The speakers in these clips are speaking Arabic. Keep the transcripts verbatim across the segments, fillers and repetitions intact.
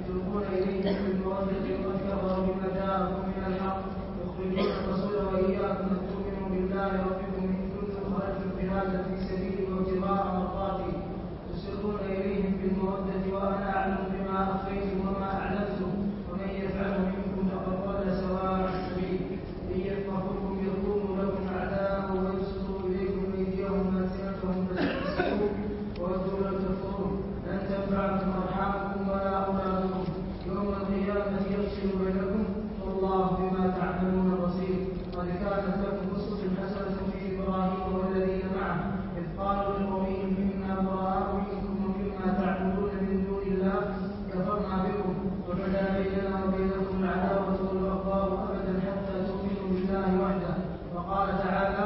تلقون إليهم بالمودة وقد كفروا بما جاءكم من الحق يخرجون الرسول وإياكم أن تؤمنوا بالله ربكم إن كنتم خرجتم جهادا في سبيلي وابتغاء مرضاتي تسرون إليهم بالمودة وأنا أعلم بما أخفيتم وما أعلنتم ومن يفعله منكم فقد ضل سواء السبيل إن يثقفوكم يكونوا لكم أعداء ويبسطوا إليكم أيديهم وألسنتهم فتبصروا وودوا لو تكفرون لن تنفعكم أرحامكم ولا أولادكم يوم القيامة يفصل بينكم والله بما تعملون بصير قد كانت لكم أسوة حسنة في إبراهيم والذين معه إذ قالوا لقومهم إنا براء منكم ومما تعبدون من دون الله كفرنا بكم وبدا بيننا وبينكم العداوة والبغضاء أبدا حتى تؤمنوا بالله وحده وقال تعالى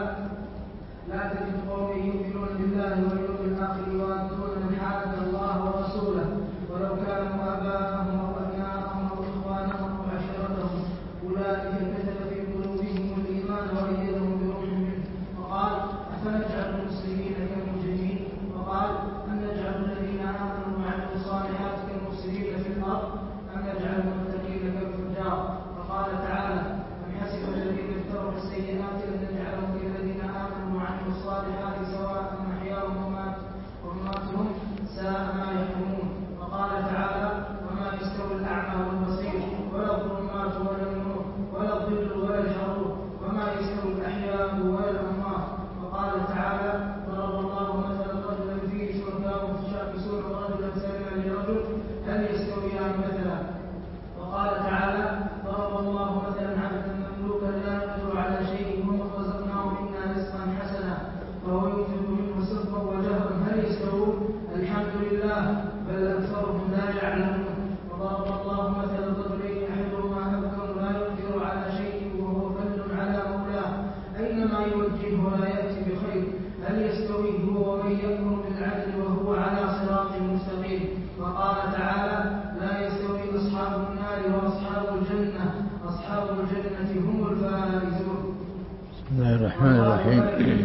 لا تجد قوم يؤمنون بالله واليوم الآخر يوادون من حاد الله ورسوله ولو كانوا آباءهم أو أبناءهم أو إخوانهم أو عشيرتهم أولئك كتب في قلوبهم الإيمان وأيدهم بروح منه وقال أفنجعل المسلمين كالمجرمين وقال أن نجعل الذين آمنوا وعملوا الصالحات كالمفسدين في الأرض أم نجعل المتقين كالفجار وقال تعالى أم حسب الذين افتروا السيئات أن نجعلهم كالذين آمنوا وعملوا الصالحات سواء محياهم ومماتهم ساء ما يحكمون وقال تعالى وما يستوي الأعمى والبصير ولا الظلمات ولا النور ولا الظل ولا الحرور وما يستوي الأحياء ولا الأموات وقال تعالى ضرب الله مثلا رجلا فيه شركاء متشاكسون ورجلا سميعا لرجل هل يستويان مثلا وقال تعالى ضرب الله مثلا عبدا مملوكا لا يقدر على شيء ومن رزقناه منا رزقا حسنا وهو ينفق منه سرا وجهرا هل يستوون الحمد لله بل أكثرهم لا يعلمون وضرب الله مثلا رجلين أحدهما أبكم لا يقدر على شيء وهو كل على مولاه أينما يوجهه لا يأتي بخير هل يستوي هو ومن يأمر بالعدل وهو على صراط مستقيم وقال تعالى لا يستوي أصحاب النار وأصحاب الجنة أصحاب الجنة هم الفائزون. بسم الله الرحمن الرحيم.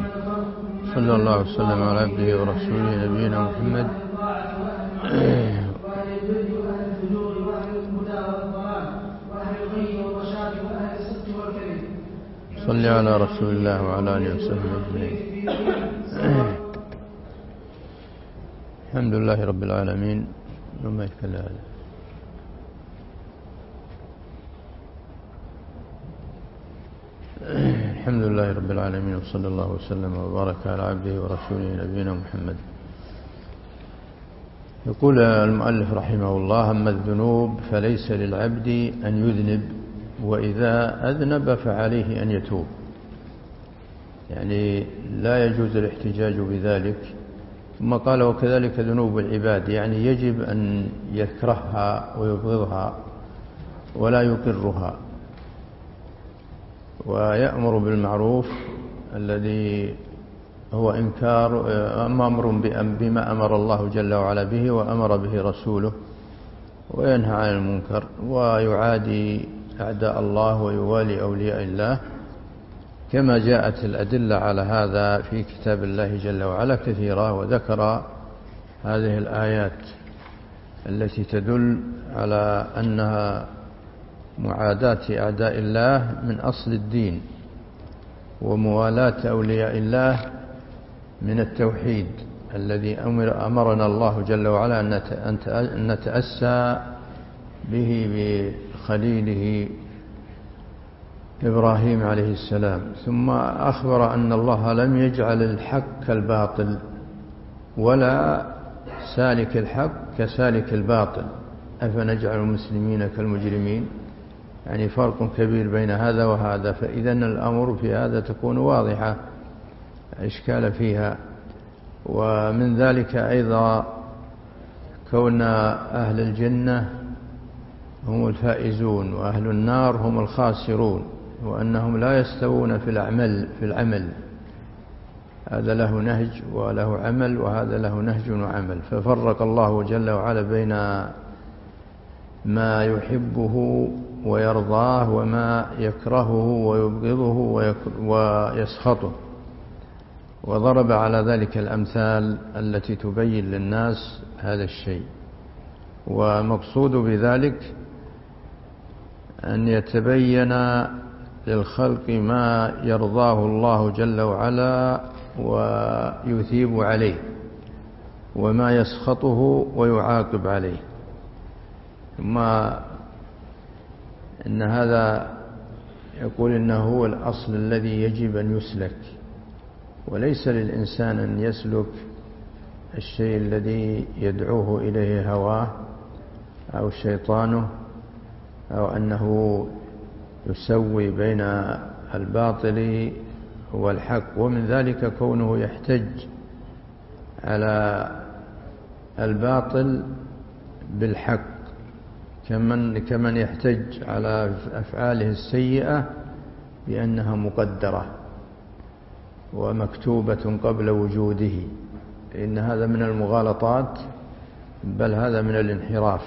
صلى الله وسلم على عبده ورسوله نبينا محمد وأهل البر وأهل الفجور وأهل الهدى والضلال وأهل الغي والرشاد وأهل الصدق والكذب. صل على رسول الله وعلى آله وصحبه أجمعين. الحمد لله رب العالمين. وما يكفل هذا. الحمد لله رب العالمين وصلى الله وسلم وبارك على عبده ورسوله نبينا محمد. يقول المؤلف رحمه الله أما الذنوب فليس للعبد أن يذنب وإذا أذنب فعليه أن يتوب، يعني لا يجوز الاحتجاج بذلك. ثم قال وكذلك ذنوب العباد، يعني يجب أن يكرهها ويبغضها ولا يقرها، ويأمر بالمعروف الذي هو إنكار أمر بما أمر الله جل وعلا به وأمر به رسوله، وينهى عن المنكر ويعادي أعداء الله ويوالي أولياء الله، كما جاءت الأدلة على هذا في كتاب الله جل وعلا كثيرة. وذكر هذه الآيات التي تدل على أنها معاداة أعداء الله من أصل الدين، وموالاة أولياء الله من التوحيد الذي أمر أمرنا الله جل وعلا أن نتأسى به بخليله إبراهيم عليه السلام. ثم أخبر أن الله لم يجعل الحق كالباطل ولا سالك الحق كسالك الباطل، أفنجعل المسلمين كالمجرمين، يعني فرق كبير بين هذا وهذا. فإذا الأمر في هذا تكون واضحة إشكال فيها. ومن ذلك أيضا كون أهل الجنة هم الفائزون وأهل النار هم الخاسرون، وأنهم لا يستوون في العمل في العمل هذا له نهج وله عمل وهذا له نهج وعمل. ففرق الله جل وعلا بين ما يحبه ويرضاه وما يكرهه ويبغضه ويسخطه، وضرب على ذلك الأمثال التي تبين للناس هذا الشيء. ومقصود بذلك أن يتبين للخلق ما يرضاه الله جل وعلا ويثيب عليه، وما يسخطه ويعاقب عليه. ثم إن هذا يقول إنه هو الأصل الذي يجب أن يسلك، وليس للإنسان أن يسلك الشيء الذي يدعوه إليه هواه أو شيطانه، أو أنه يسوي بين الباطل والحق. ومن ذلك كونه يحتج على الباطل بالحق، كمن كمن يحتج على أفعاله السيئة بأنها مقدرة ومكتوبة قبل وجوده، إن هذا من المغالطات، بل هذا من الانحراف،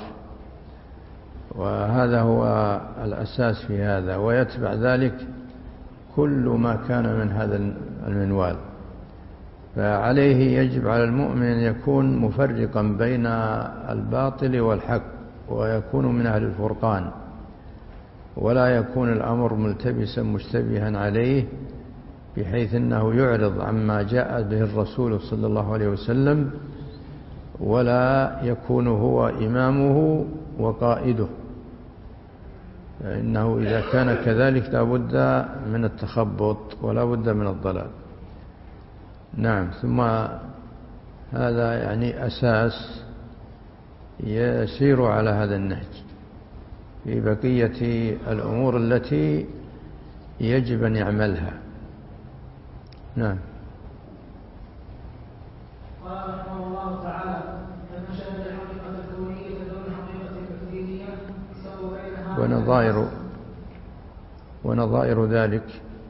وهذا هو الأساس في هذا. ويتبع ذلك كل ما كان من هذا المنوال. فعليه يجب على المؤمن أن يكون مفرقا بين الباطل والحق، ويكون من أهل الفرقان، ولا يكون الأمر ملتبسا مشتبها عليه بحيث أنه يعرض عما جاء به الرسول صلى الله عليه وسلم، ولا يكون هو إمامه وقائده. فإنه إذا كان كذلك لا بد من التخبط ولا بد من الضلال. نعم. ثم هذا يعني أساس يسير على هذا النهج في بقية الأمور التي يجب أن يعملها. نعم. قال رحمه الله تعالى: لما شهد الحقيقة الكونية دون الحقيقة التكوينية سووا بينها ونظائر ونظائر ذلك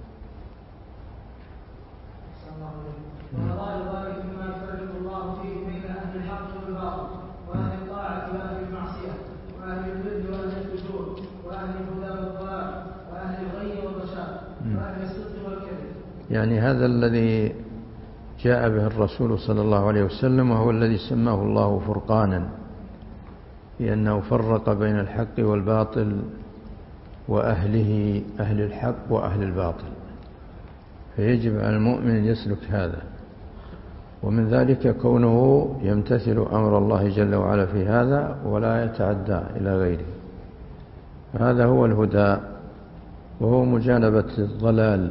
ونظائر ذلك مما يفرق الله فيه بين أهل الحق والباطل، وأهل الطاعة وأهل المعصية، وأهل البر وأهل الفجور، وأهل الهدى والضلال، وأهل الغي والرشاد، وأهل الصدق والكذب. يعني هذا الذي جاء به الرسول صلى الله عليه وسلم، وهو الذي سماه الله فرقانا، لأنه فرق بين الحق والباطل وأهله، أهل الحق وأهل الباطل. فيجب على المؤمن أن يسلك هذا، ومن ذلك كونه يمتثل أمر الله جل وعلا في هذا ولا يتعدى إلى غيره. هذا هو الهدى، وهو مجانبة الضلال،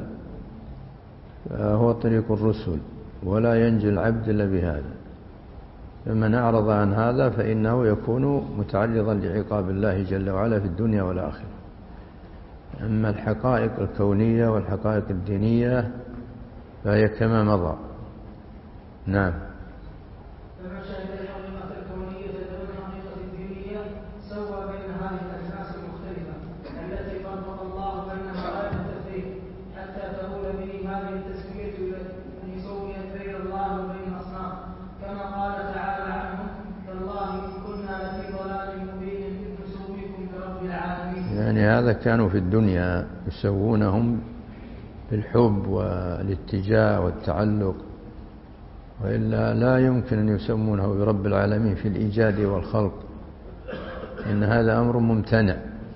هو طريق الرسل، ولا ينجي العبد إلا بهذا. فمن أعرض عن هذا فإنه يكون متعرضا لعقاب الله جل وعلا في الدنيا والآخرة. أما الحقائق الكونية والحقائق الدينية فهي كما مضى. نعم. فمن شهد الحقيقة الكونية دون الحقيقة الدينية سوى بين هذه الأجناس المختلفة التي فرق الله بينها غاية التفريق، حتى تؤول به هذه التسوية إلى أن يسويت بين الله وبين الأصنام، كما قال تعالى عنهم: تالله إن كنا لفي ضلال مبين إذ نسويكم برب العالمين. يعني هذا كانوا في الدنيا يسوونهم بالحب والاتجاه والتعلق، وإلا لا يمكن أن يسمونه برب العالمين في الإيجاد والخلق، إن هذا أمر ممتنع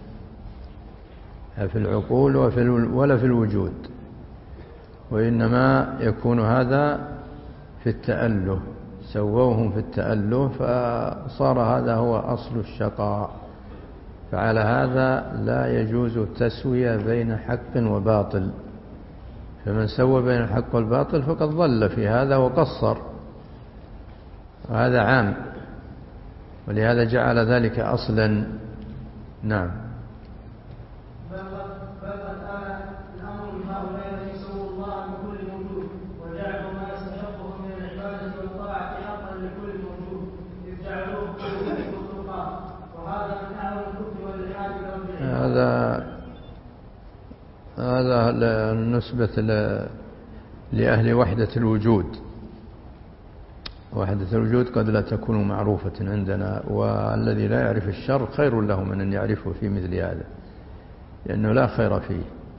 في العقول وفي ولا في الوجود، وإنما يكون هذا في التأله، سووهم في التأله فصار هذا هو أصل الشقاء. فعلى هذا لا يجوز التسوية بين حق وباطل، فمن سوى بين الحق والباطل فقد ضل في هذا وقصر، وهذا عام، ولهذا جعل ذلك أصلا. نعم. بل قد آل الأمر بهؤلاء الذين سووا الله بكل موجود، وجعلوا ما يستحقه من العبادة والطاعة حقا لكل موجود، إذ جعلوه كل مخلوقات، وهذا من أعظم الكفر والإلحاد برب العباد. هذا هذا النسبة لأهل وحدة الوجود. وحدة الوجود قد لا تكون معروفة عندنا، والذي لا يعرف الشر خير له من أن يعرفه في مثل هذا، لأنه لا خير فيه.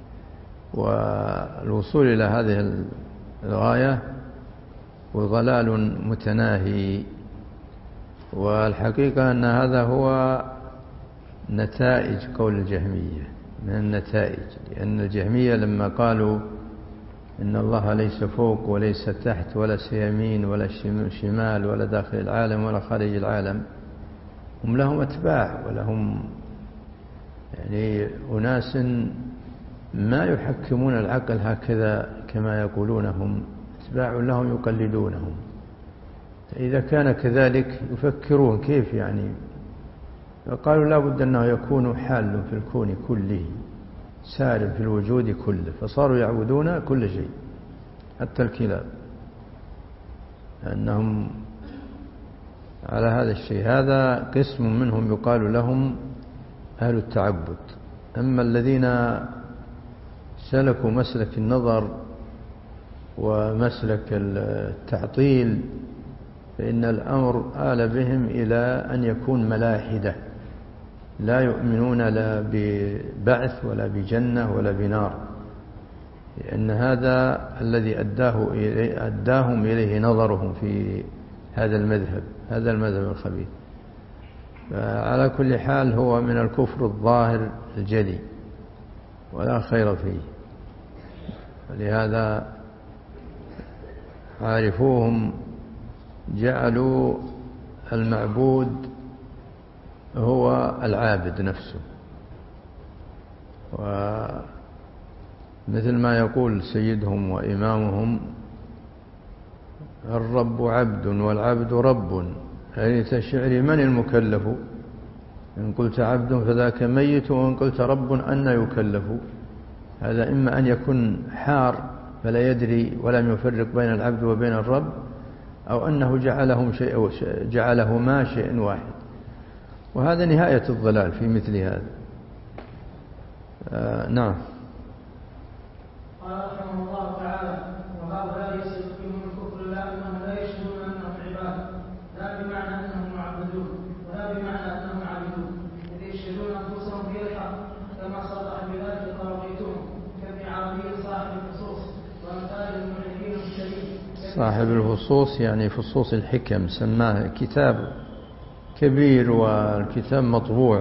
والوصول إلى هذه الغاية وضلال متناهي، والحقيقة أن هذا هو نتائج قول الجهمية، من النتائج، لأن الجهمية لما قالوا إن الله ليس فوق وليس تحت ولا يمين ولا شمال ولا داخل العالم ولا خارج العالم، هم لهم أتباع ولهم يعني أناس ما يحكمون العقل هكذا كما يقولونهم، أتباع لهم يقلدونهم. إذا كان كذلك يفكرون كيف يعني، فقالوا لا بد أنه يكون حال في الكون كله، سار في الوجود كله، فصاروا يعبدون كل شيء حتى الكلاب، أنهم على هذا الشيء. هذا قسم منهم يقال لهم أهل التعبد. أما الذين سلكوا مسلك النظر ومسلك التعطيل فإن الأمر آل بهم إلى أن يكون ملاحدة، لا يؤمنون لا ببعث ولا بجنة ولا بنار، لأن هذا الذي أداه إليه أداهم إليه نظرهم في هذا المذهب، هذا المذهب الخبيث. فعلى كل حال هو من الكفر الظاهر الجلي ولا خير فيه. ولهذا عارفوهم جعلوا المعبود هو العابد نفسه، ومثل ما يقول سيدهم وإمامهم: الرب عبد والعبد رب، حديث الشعر من المكلف؟ إن قلت عبد فذاك ميت، وإن قلت رب أن يكلف. هذا إما أن يكون حار فلا يدري ولم يفرق بين العبد وبين الرب، أو أنه جعلهم شيء جعلهما شيء واحد، وهذا نهاية الضلال في مثل هذا. آه نعم. قال رحمه الله تعالى: وهؤلاء يستقيمون الكفر لا أنهم لا يشهدون أنهم عباد، لا بمعنى أنهم معبدون ولا بمعنى أنهم عابدون، إذ يشهدون أنفسهم بالحق كما صرح بذلك طواغيتهم كابن عربي صاحب الفصوص وأمثال الملحدين الشديد. صاحب الفصوص يعني فصوص الحكم، سماه كتاب كبير والكتاب مطبوع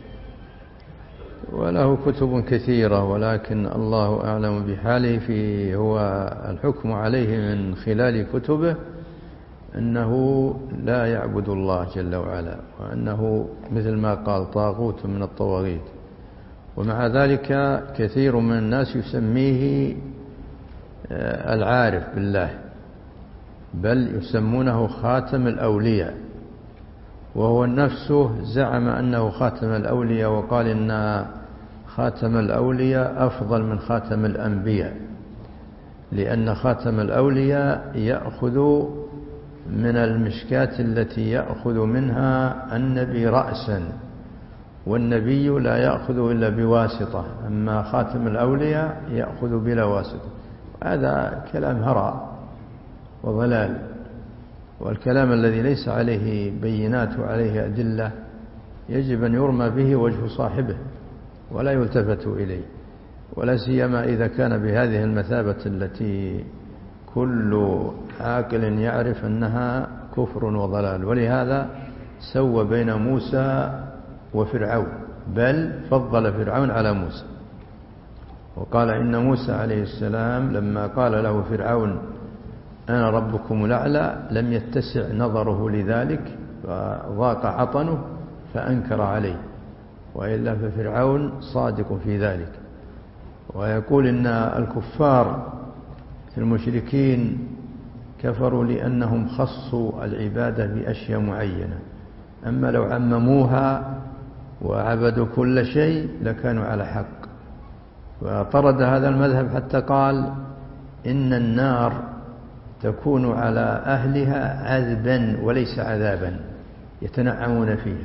وله كتب كثيرة، ولكن الله أعلم بحاله. في هو الحكم عليه من خلال كتبه أنه لا يعبد الله جل وعلا، وأنه مثل ما قال طاغوت من الطواغيت. ومع ذلك كثير من الناس يسميه العارف بالله، بل يسمونه خاتم الأولياء، وهو نفسه زعم أنه خاتم الأولياء، وقال إن خاتم الأولياء أفضل من خاتم الأنبياء، لأن خاتم الأولياء يأخذ من المشكاة التي يأخذ منها النبي رأسا، والنبي لا يأخذ إلا بواسطة، أما خاتم الأولياء يأخذ بلا واسطة. هذا كلام هراء وضلال، والكلام الذي ليس عليه بينات وعليه أدلة يجب أن يرمى به وجه صاحبه ولا يلتفت إليه، ولا سيما إذا كان بهذه المثابة التي كل عاقل يعرف أنها كفر وضلال. ولهذا سوى بين موسى وفرعون، بل فضل فرعون على موسى، وقال إن موسى عليه السلام لما قال له فرعون أنا ربكم الأعلى لم يتسع نظره لذلك، فضاق عطنه فأنكر عليه، وإلا ففرعون صادق في ذلك. ويقول إن الكفار المشركين كفروا لأنهم خصوا العبادة بأشياء معينة، أما لو عمموها وعبدوا كل شيء لكانوا على حق. وطرد هذا المذهب حتى قال إن النار تكون على أهلها عذبا وليس عذابا يتنعمون فيها.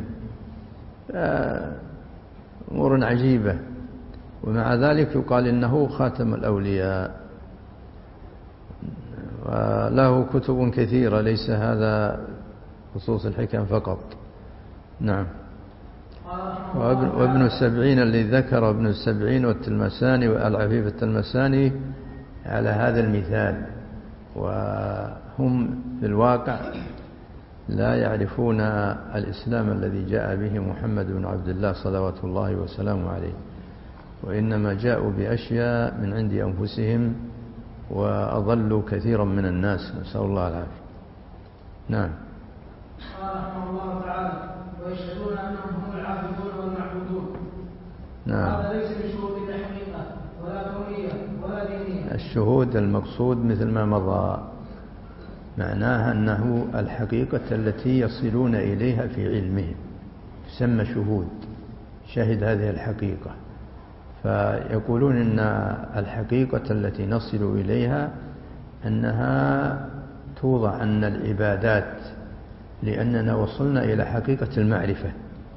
أمور عجيبة، ومع ذلك يقال إنه خاتم الأولياء، وله كتب كثيرة، ليس هذا خصوص الحكم فقط. نعم. وابن, وابن السبعين الذي ذكر ابن السبعين والتلمساني والعفيف التلمساني على هذا المثال، وهم في الواقع لا يعرفون الإسلام الذي جاء به محمد بن عبد الله صلوات الله وسلامه عليه، وإنما جاءوا بأشياء من عند أنفسهم وأضلوا كثيرا من الناس، نسأل الله العافية. نعم. قال رحمه الله تعالى: ويشهدون أنهم هم العابدون والمعبودون. نعم. هذا ليس بشهود الحقيقة ولا كونية ولا دينية. الشهود المقصود مثل ما مضى، معناها أنه الحقيقة التي يصلون إليها في علمهم تسمى شهود، شهد هذه الحقيقة. فيقولون إن الحقيقة التي نصل إليها أنها توضع أن العبادات، لأننا وصلنا إلى حقيقة المعرفة.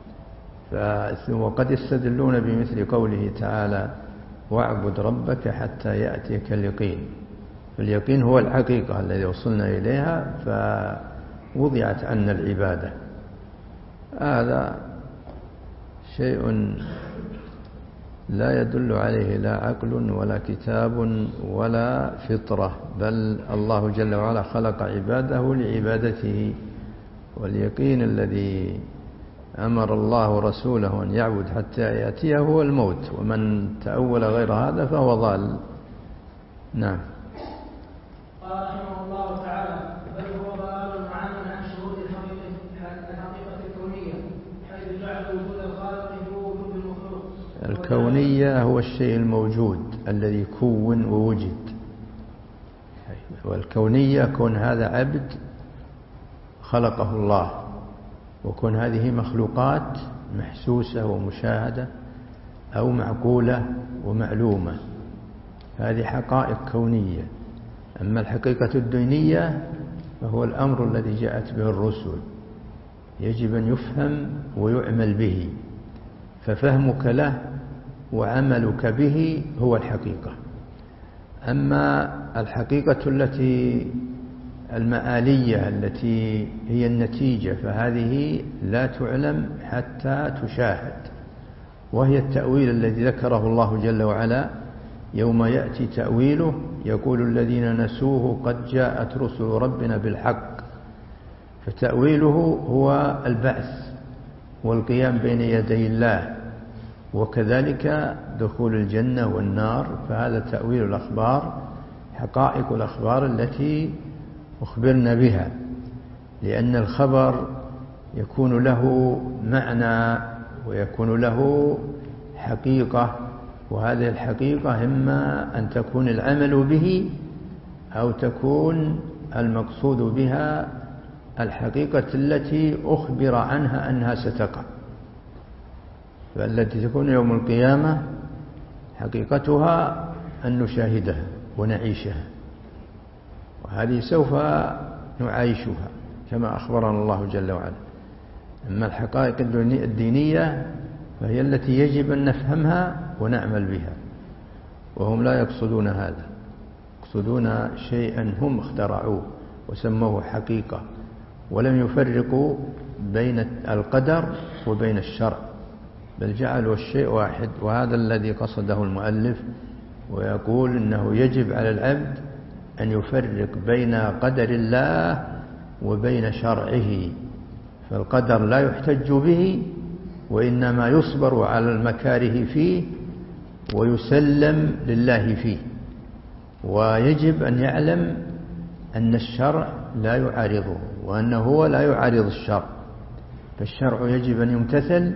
وقد يستدلون بمثل قوله تعالى: واعبد ربك حتى يأتيك اليقين. فاليقين هو الحقيقة التي وصلنا إليها، فوضعت عنا العبادة. هذا شيء لا يدل عليه لا عقل ولا كتاب ولا فطرة، بل الله جل وعلا خلق عباده لعبادته. واليقين الذي أمر الله رسوله أن يعبد حتى يأتيه هو الموت، ومن تأول غير هذا فهو ضال. نعم. قال رحمه الله تعالى: بل هو ضلال عام عن شهود الحقيقة الكونية، حيث جعل وجود الخالق هو وجود المخلوق. الكونية هو الشيء الموجود الذي كون ووجد، والكونية كون هذا عبد خلقه الله، وكون هذه مخلوقات محسوسة ومشاهدة أو معقولة ومعلومة، هذه حقائق كونية. أما الحقيقة الدينية فهو الأمر الذي جاءت به الرسل، يجب أن يفهم ويعمل به، ففهمك له وعملك به هو الحقيقة. أما الحقيقة التي المآلية التي هي النتيجة فهذه لا تعلم حتى تشاهد، وهي التأويل الذي ذكره الله جل وعلا: يوم يأتي تأويله يقول الذين نسوه قد جاءت رسل ربنا بالحق. فتأويله هو البعث والقيام بين يدي الله، وكذلك دخول الجنة والنار، فهذا تأويل الأخبار، حقائق الأخبار التي أخبرنا بها، لأن الخبر يكون له معنى ويكون له حقيقة، وهذه الحقيقة إما أن تكون العمل به أو تكون المقصود بها الحقيقة التي أخبر عنها أنها ستقع. فالتي تكون يوم القيامة حقيقتها أن نشاهدها ونعيشها، وهذه سوف نعيشها كما أخبرنا الله جل وعلا. أما الحقائق الدينية فهي التي يجب أن نفهمها ونعمل بها، وهم لا يقصدون هذا، يقصدون شيئا هم اخترعوه وسموه حقيقة، ولم يفرقوا بين القدر وبين الشرع، بل جعلوا الشيء واحد. وهذا الذي قصده المؤلف، ويقول إنه يجب على العبد أن يفرق بين قدر الله وبين شرعه. فالقدر لا يحتج به، وإنما يصبر على المكاره فيه ويسلم لله فيه. ويجب أن يعلم أن الشرع لا يعارضه، وأنه هو لا يعارض الشرع، فالشرع يجب أن يمتثل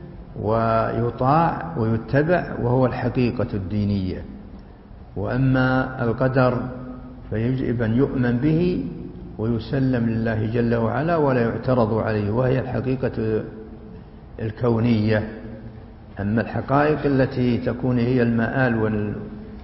ويطاع ويتبع، وهو الحقيقة الدينية. وأما القدر فيجب أن يؤمن به ويسلم لله جل وعلا ولا يعترض عليه، وهي الحقيقة الكونية. أما الحقائق التي تكون هي المآل وال...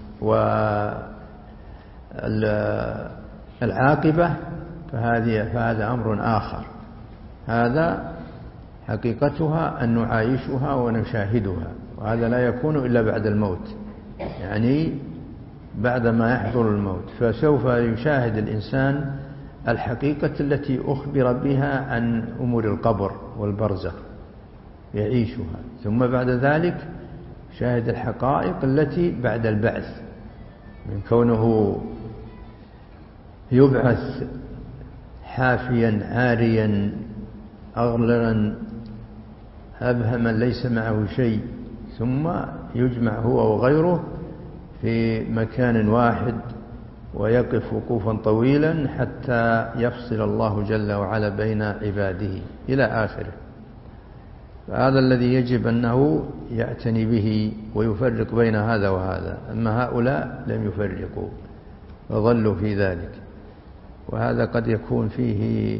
والعاقبة فهذه فهذا أمر آخر. هذا حقيقتها أن نعايشها ونشاهدها، وهذا لا يكون إلا بعد الموت، يعني بعدما يحضر الموت، فسوف يشاهد الإنسان الحقيقة التي أخبر بها عن أمور القبر والبرزخ، يعيشها. ثم بعد ذلك شاهد الحقائق التي بعد البعث، من كونه يبعث حافيا عاريا أغلرا أبهما ليس معه شيء، ثم يجمع هو وغيره في مكان واحد ويقف وقوفا طويلا حتى يفصل الله جل وعلا بين عباده إلى آخره. فهذا الذي يجب أنه يعتني به ويفرق بين هذا وهذا. أما هؤلاء لم يفرقوا وظلوا في ذلك، وهذا قد يكون فيه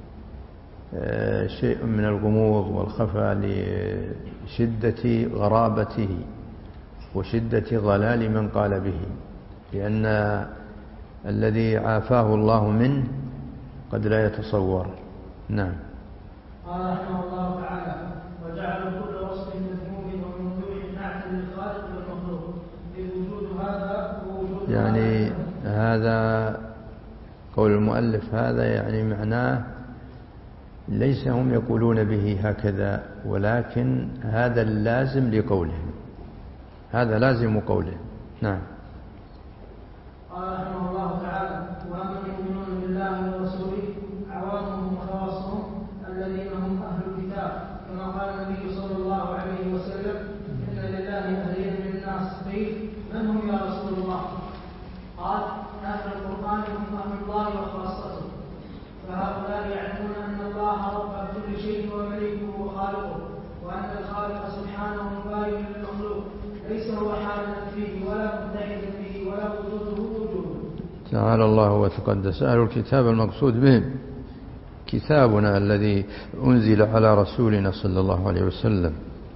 شيء من الغموض والخفاء لشدة غرابته وشدة ضلال من قال به، لأن الذي عافاه الله منه قد لا يتصور. نعم. قال رحمه الله تعالى: وجعل كل وصف مذموم وممدوح نعت للخالق والمخلوق لوجود هذا ووجود يعني هذا قول المؤلف، هذا يعني معناه ليس هم يقولون به هكذا، ولكن هذا اللازم لقولهم، هذا لازم قولهم. نعم. قال رحمه الله تعالى: واما المؤمنون بالله ورسوله عوامهم وخواصهم الذين هم اهل الكتاب، كما قال النبي صلى الله عليه وسلم: ان لله اهلين من الناس، قيل: من هم يا رسول الله؟ قال: اهل القران هم اهل الله وخاصته. فهؤلاء يعلمون ان الله رب كل شيء ومليكه وخالقه، وان الخالق سبحانه مباين للمخلوق، ليس هو حالا فيه ولا متحدا به ولا وجوده وجوده. تعالى الله وتقدس. أهل الكتاب المقصود بهم كتابنا الذي أنزل على رسولنا صلى الله عليه وسلم،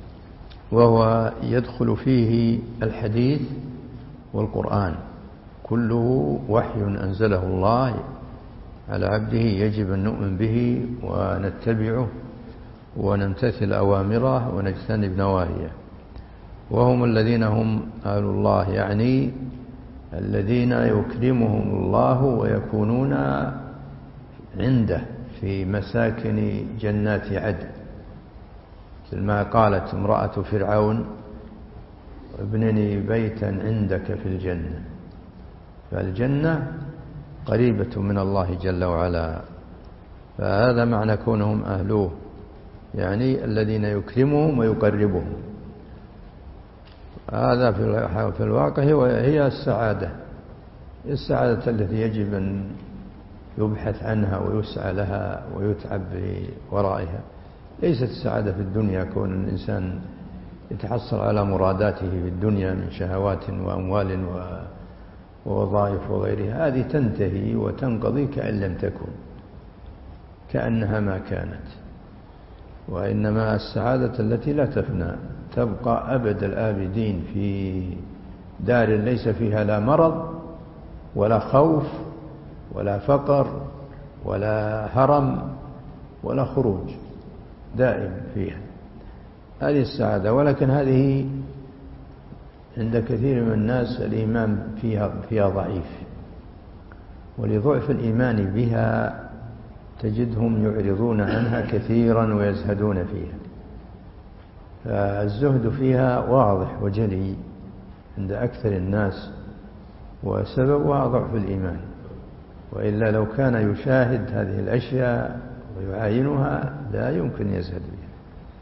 وهو يدخل فيه الحديث والقرآن، كله وحي أنزله الله على عبده، يجب أن نؤمن به ونتبعه ونمتثل أوامره ونجتنب نواهيه. وهم الذين هم أهل الله، يعني الذين يكرمهم الله ويكونون عنده في مساكن جنات عدن، مثل ما قالت امرأة فرعون: ابنني بيتا عندك في الجنة. فالجنة قريبة من الله جل وعلا، فهذا معنى كونهم أهلوه، يعني الذين يكرمهم ويقربهم. هذا في الواقع هي السعادة، السعادة التي يجب أن يبحث عنها ويسعى لها ويتعب ورائها. ليست السعادة في الدنيا كون الإنسان يتحصل على مراداته في الدنيا من شهوات وأموال ووظائف وغيرها، هذه تنتهي وتنقضي كأن لم تكن، كأنها ما كانت. وإنما السعادة التي لا تفنى، تبقى أبد الآبدين في دار ليس فيها لا مرض ولا خوف ولا فقر ولا هرم ولا خروج، دائم فيها. هذه السعادة. ولكن هذه عند كثير من الناس الإيمان فيها, فيها ضعيف، ولضعف الإيمان بها تجدهم يعرضون عنها كثيرا ويزهدون فيها. فالزهد فيها واضح وجلي عند أكثر الناس، وسببها ضعف الإيمان. وإلا لو كان يشاهد هذه الأشياء ويعاينها لا يمكن يزهد بها.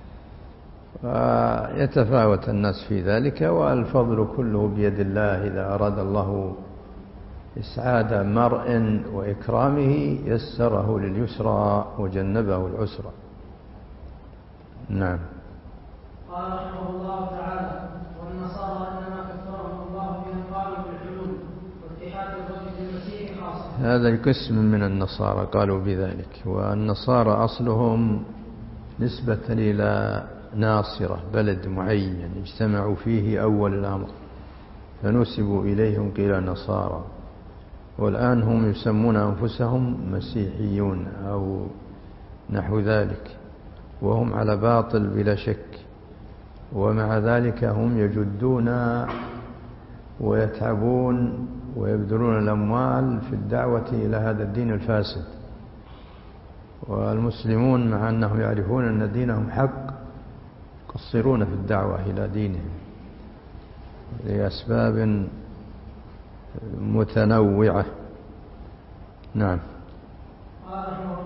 ويتفاوت الناس في ذلك، والفضل كله بيد الله. إذا أراد الله إسعاد مرء وإكرامه يسره لليسرى وجنبه العسرى. نعم. قال رحمه الله تعالى: والنصارى إنما كفرهم الله بأن قالوا بالحلول واتحاد الرب بالمسيح خاصة. هذا قسم من النصارى قالوا بذلك. والنصارى أصلهم نسبة إلى ناصرة، بلد معين اجتمعوا فيه أول الأمر فنسبوا إليهم قيل نصارى. والآن هم يسمون أنفسهم مسيحيون أو نحو ذلك، وهم على باطل بلا شك. ومع ذلك هم يجدون ويتعبون ويبذلون الأموال في الدعوة إلى هذا الدين الفاسد. والمسلمون مع أنهم يعرفون أن دينهم حق يقصرون في الدعوة إلى دينهم لأسباب متنوعة. نعم. قال رحمه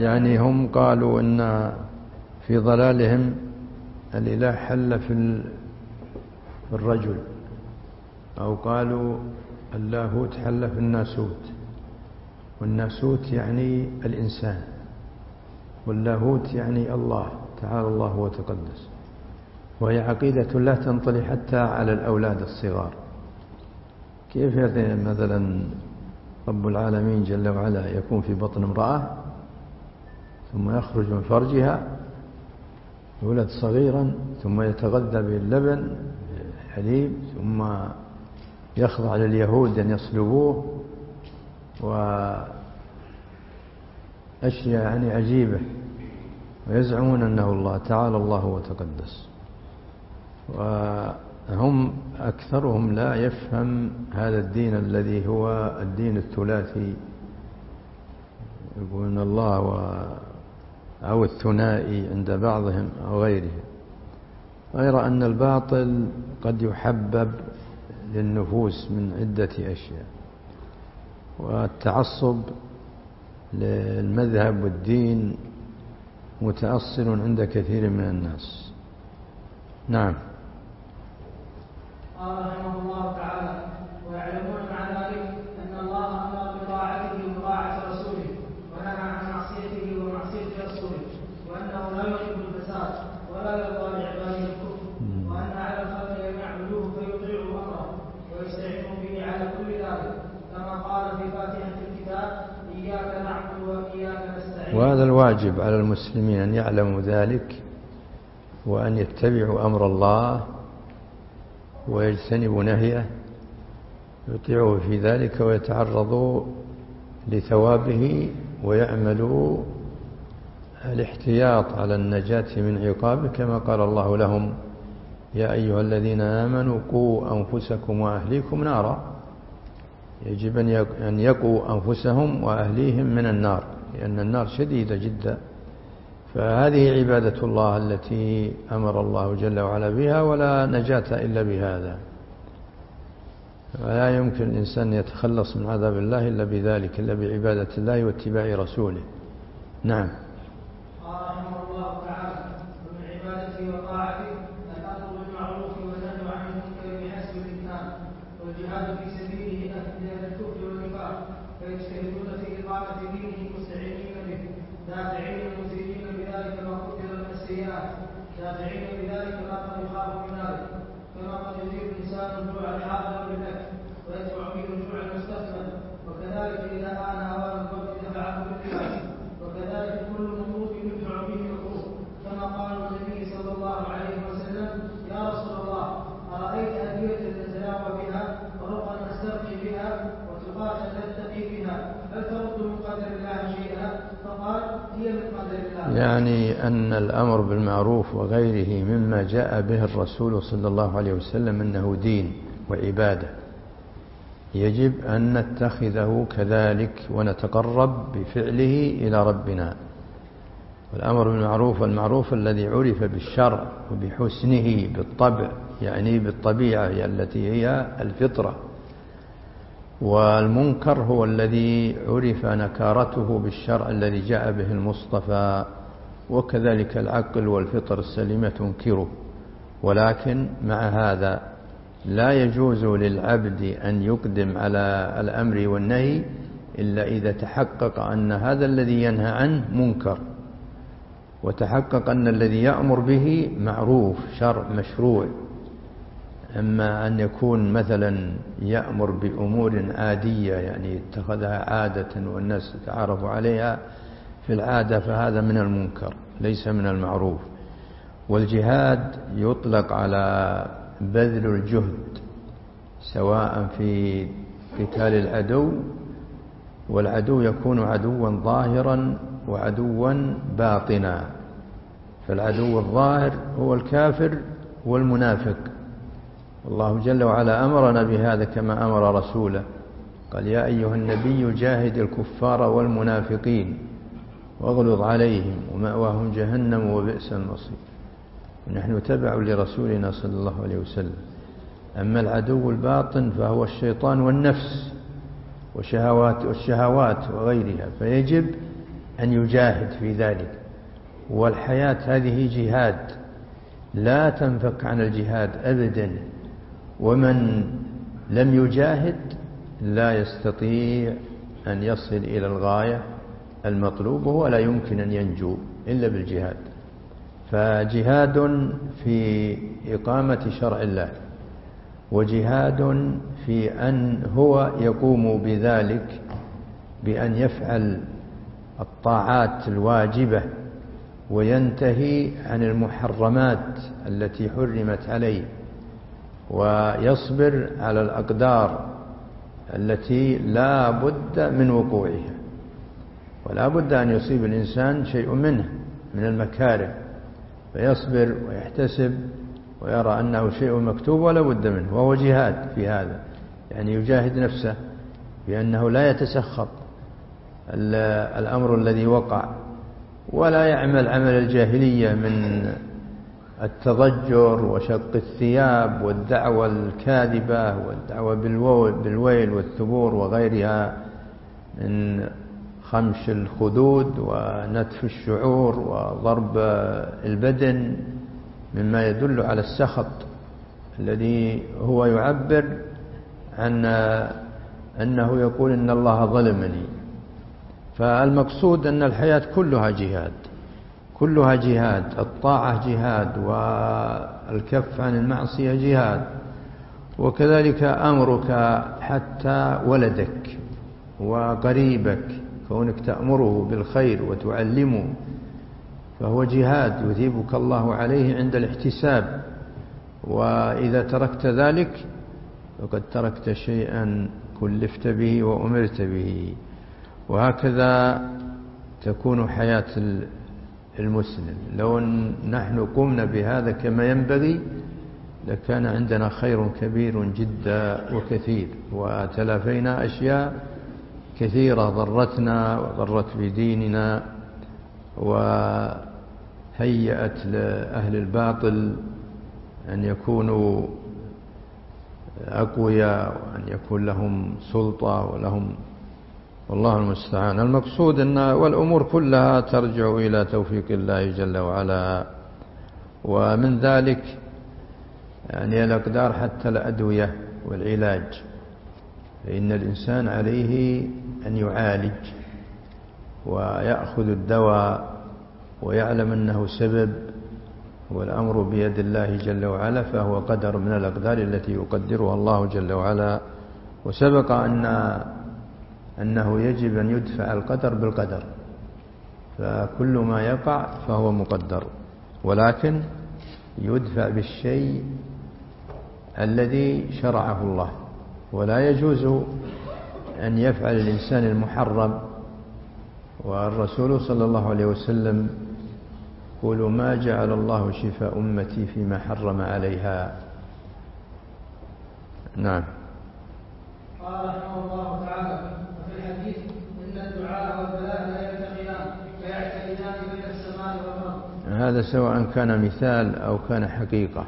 يعني هم قالوا إن في ضلالهم الإله حل في الرجل، أو قالوا اللاهوت حل في الناسوت، والناسوت يعني الإنسان، واللاهوت يعني الله تعالى الله وتقدس. وهي عقيدة لا تنطلي حتى على الأولاد الصغار. كيف مثلا رب العالمين جل وعلا يكون في بطن امرأة ثم يخرج من فرجها يولد صغيرا ثم يتغذى باللبن الحليب ثم يخضع لليهود أن يصلبوه، وأشياء يعني عجيبة، ويزعمون أنه الله تعالى الله وتقدس. وهم أكثرهم لا يفهم هذا الدين الذي هو الدين الثلاثي، يقولون الله و أو الثنائي عند بعضهم أو غيره، غير أن الباطل قد يحبب للنفوس من عدة أشياء، والتعصب للمذهب والدين متأصل عند كثير من الناس. نعم. قال رحمه الله تعالى: ويعلمون مع ذلك أن الله أمر بطاعته وطاعة رسوله، ونهى عن معصيته ومعصية رسوله، وأنه لا يحب الفساد ولا يرضى لعباده الكفر، وأن على الخلق أن يعبدوه فيطيعوا أمره ويستعينوا به على كل ذلك، كما قال في فاتحة الكتاب: إياك نعبد وإياك نستعين. وهذا الواجب على المسلمين أن يعلموا ذلك، وأن يتبعوا أمر الله ويجتنبوا نهيه، يطيعوا في ذلك ويتعرضوا لثوابه، ويعملوا الاحتياط على النجاة من عقابه، كما قال الله لهم: يا أيها الذين آمنوا قوا أنفسكم وأهليكم نارا. يجب أن يقوا أنفسهم وأهليهم من النار، لأن النار شديدة جدا. فهذه عبادة الله التي أمر الله جل وعلا بها، ولا نجاة إلا بهذا، ولا يمكن الإنسان يتخلص من عذاب الله إلا بذلك، إلا بعبادة الله واتباع رسوله. نعم. قال رحمه الله تعالى: ومن عبادته وطاعته الأمر بالمعروف والنهي عن المنكر بحسب الإمكان، والجهاد في سبيله أهل الكفر والنفاق، فيجتهدون في إقامة دينه مستعينين به، دافعين مزيلين بذلك ما قدر من السيئات، دافعين بذلك ما قد يخاف من ذلك، كما قد يزيد الإنسان الجوع الحاضر بالأكل ويدفع به الجوع المستقبل، وكذلك إذا آن أوان القبض دفعه باللباس، وكذلك كل مطلوب يدفع به مكروه، كما قال النبي صلى الله عليه وسلم: يا رسول الله، أرأيت أدوية تتداوى بها ورقا نسترقي بها وتقاة نتقي بها، هل ترد من قدر الله شيئا؟ فقال: هي من قدر الله. يعني أن الأمر بالمعروف وغيره مما جاء به الرسول صلى الله عليه وسلم أنه دين وعبادة، يجب أن نتخذه كذلك ونتقرب بفعله إلى ربنا. والأمر بالمعروف والمعروف الذي عرف بالشرع وبحسنه بالطبع، يعني بالطبيعة التي هي الفطرة، والمنكر هو الذي عرف نكارته بالشرع الذي جاء به المصطفى، وكذلك العقل والفطر السليمة تنكره. ولكن مع هذا لا يجوز للعبد أن يقدم على الأمر والنهي إلا إذا تحقق أن هذا الذي ينهى عنه منكر، وتحقق أن الذي يأمر به معروف شرع مشروع. أما أن يكون مثلا يأمر بأمور عادية، يعني اتخذها عادة والناس تعرف عليها في العادة، فهذا من المنكر ليس من المعروف. والجهاد يطلق على بذل الجهد، سواء في قتال العدو، والعدو يكون عدوا ظاهرا وعدوا باطنا. فالعدو الظاهر هو الكافر والمنافق، والله جل وعلا أمرنا بهذا كما أمر رسوله، قال: يا أيها النبي جاهد الكفار والمنافقين واغلظ عليهم ومأواهم جهنم وبئس المصير. ونحن تبع لرسولنا صلى الله عليه وسلم. أما العدو الباطن فهو الشيطان والنفس وشهوات والشهوات وغيرها، فيجب أن يجاهد في ذلك. والحياة هذه جهاد، لا تنفك عن الجهاد أبدا، ومن لم يجاهد لا يستطيع أن يصل إلى الغاية المطلوبة، ولا يمكن أن ينجو إلا بالجهاد. فجهاد في إقامة شرع الله، وجهاد في أن هو يقوم بذلك بأن يفعل الطاعات الواجبة وينتهي عن المحرمات التي حرمت عليه، ويصبر على الأقدار التي لا بد من وقوعها، ولا بد أن يصيب الإنسان شيء منه من المكاره، فيصبر ويحتسب ويرى أنه شيء مكتوب ولا بد منه، وهو جهاد في هذا. يعني يجاهد نفسه بأنه لا يتسخط الأمر الذي وقع، ولا يعمل عمل الجاهلية من التضجر وشق الثياب والدعوة الكاذبة والدعوة بالويل والثبور وغيرها من خمش الخدود ونتف الشعور وضرب البدن، مما يدل على السخط الذي هو يعبر عن أنه يقول إن الله ظلمني. فالمقصود أن الحياة كلها جهاد، كلها جهاد، الطاعة جهاد، والكف عن المعصية جهاد، وكذلك أمرك حتى ولدك وقريبك، كونك تأمره بالخير وتعلمه، فهو جهاد يثيبك الله عليه عند الاحتساب. وإذا تركت ذلك فقد تركت شيئا كلفت به وأمرت به. وهكذا تكون حياة المسلم. لو نحن قمنا بهذا كما ينبغي لكان عندنا خير كبير جدا وكثير، وتلافينا أشياء كثيرة ضرتنا وضرت بديننا، وهيأت لأهل الباطل أن يكونوا أقوياء وأن يكون لهم سلطة ولهم، والله المستعان. المقصود أن والأمور كلها ترجع إلى توفيق الله جل وعلا. ومن ذلك يعني الأقدار حتى الأدوية والعلاج، فإن الإنسان عليه أن يعالج ويأخذ الدواء ويعلم أنه سبب، والأمر بيد الله جل وعلا، فهو قدر من الأقدار التي يقدرها الله جل وعلا. وسبق أن أنه يجب أن يدفع القدر بالقدر، فكل ما يقع فهو مقدر، ولكن يدفع بالشيء الذي شرعه الله. ولا يجوز أن يفعل الإنسان المحرم، والرسول صلى الله عليه وسلم يقول ما جعل الله شفاء أمتي فيما حرم عليها. نعم. قال رحمه الله تعالى: وفي الحديث إن الدعاء والبلاء لا يلتقيان فيعتديان بين السماء والأرض. هذا سواء كان مثال أو كان حقيقة،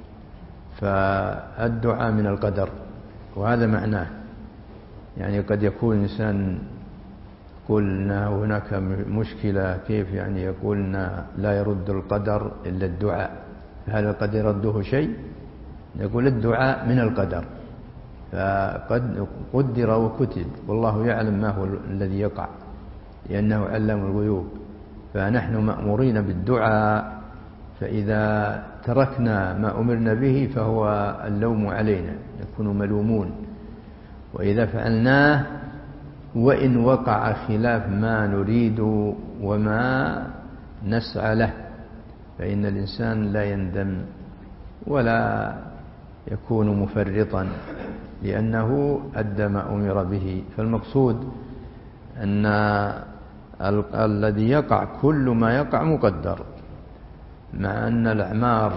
فالدعاء من القدر، وهذا معناه. يعني قد يكون إنسان قلنا هناك مشكلة، كيف يعني يقولنا لا يرد القدر إلا الدعاء، هل قد يرده شيء؟ يقول الدعاء من القدر، فقد قدر وكتب، والله يعلم ما هو الذي يقع لأنه علم الغيوب. فنحن مأمورين بالدعاء، فإذا تركنا ما أمرنا به فهو اللوم علينا، نكون ملومون. وإذا فعلناه وإن وقع خلاف ما نريد وما نسعى له فإن الإنسان لا يندم ولا يكون مفرطا، لأنه أدى ما أمر به. فالمقصود أن الذي يقع كل ما يقع مقدر، مع أن الأعمار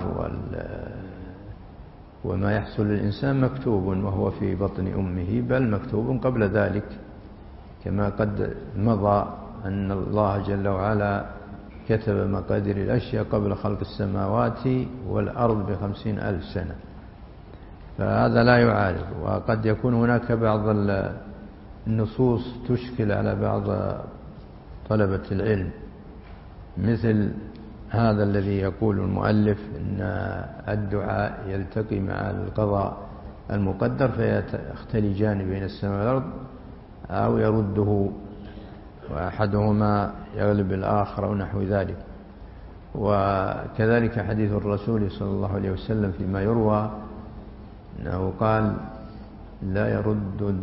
وما يحصل للإنسان مكتوب وهو في بطن أمه، بل مكتوب قبل ذلك، كما قد مضى أن الله جل وعلا كتب مقادير الأشياء قبل خلق السماوات والأرض بخمسين ألف سنة، فهذا لا يعارض. وقد يكون هناك بعض النصوص تشكل على بعض طلبة العلم، مثل هذا الذي يقول المؤلف إن الدعاء يلتقي مع القضاء المقدر فيختلجان بين السماء والأرض أو يرده وأحدهما يغلب الآخر أو نحو ذلك. وكذلك حديث الرسول صلى الله عليه وسلم فيما يروى أنه قال لا يرد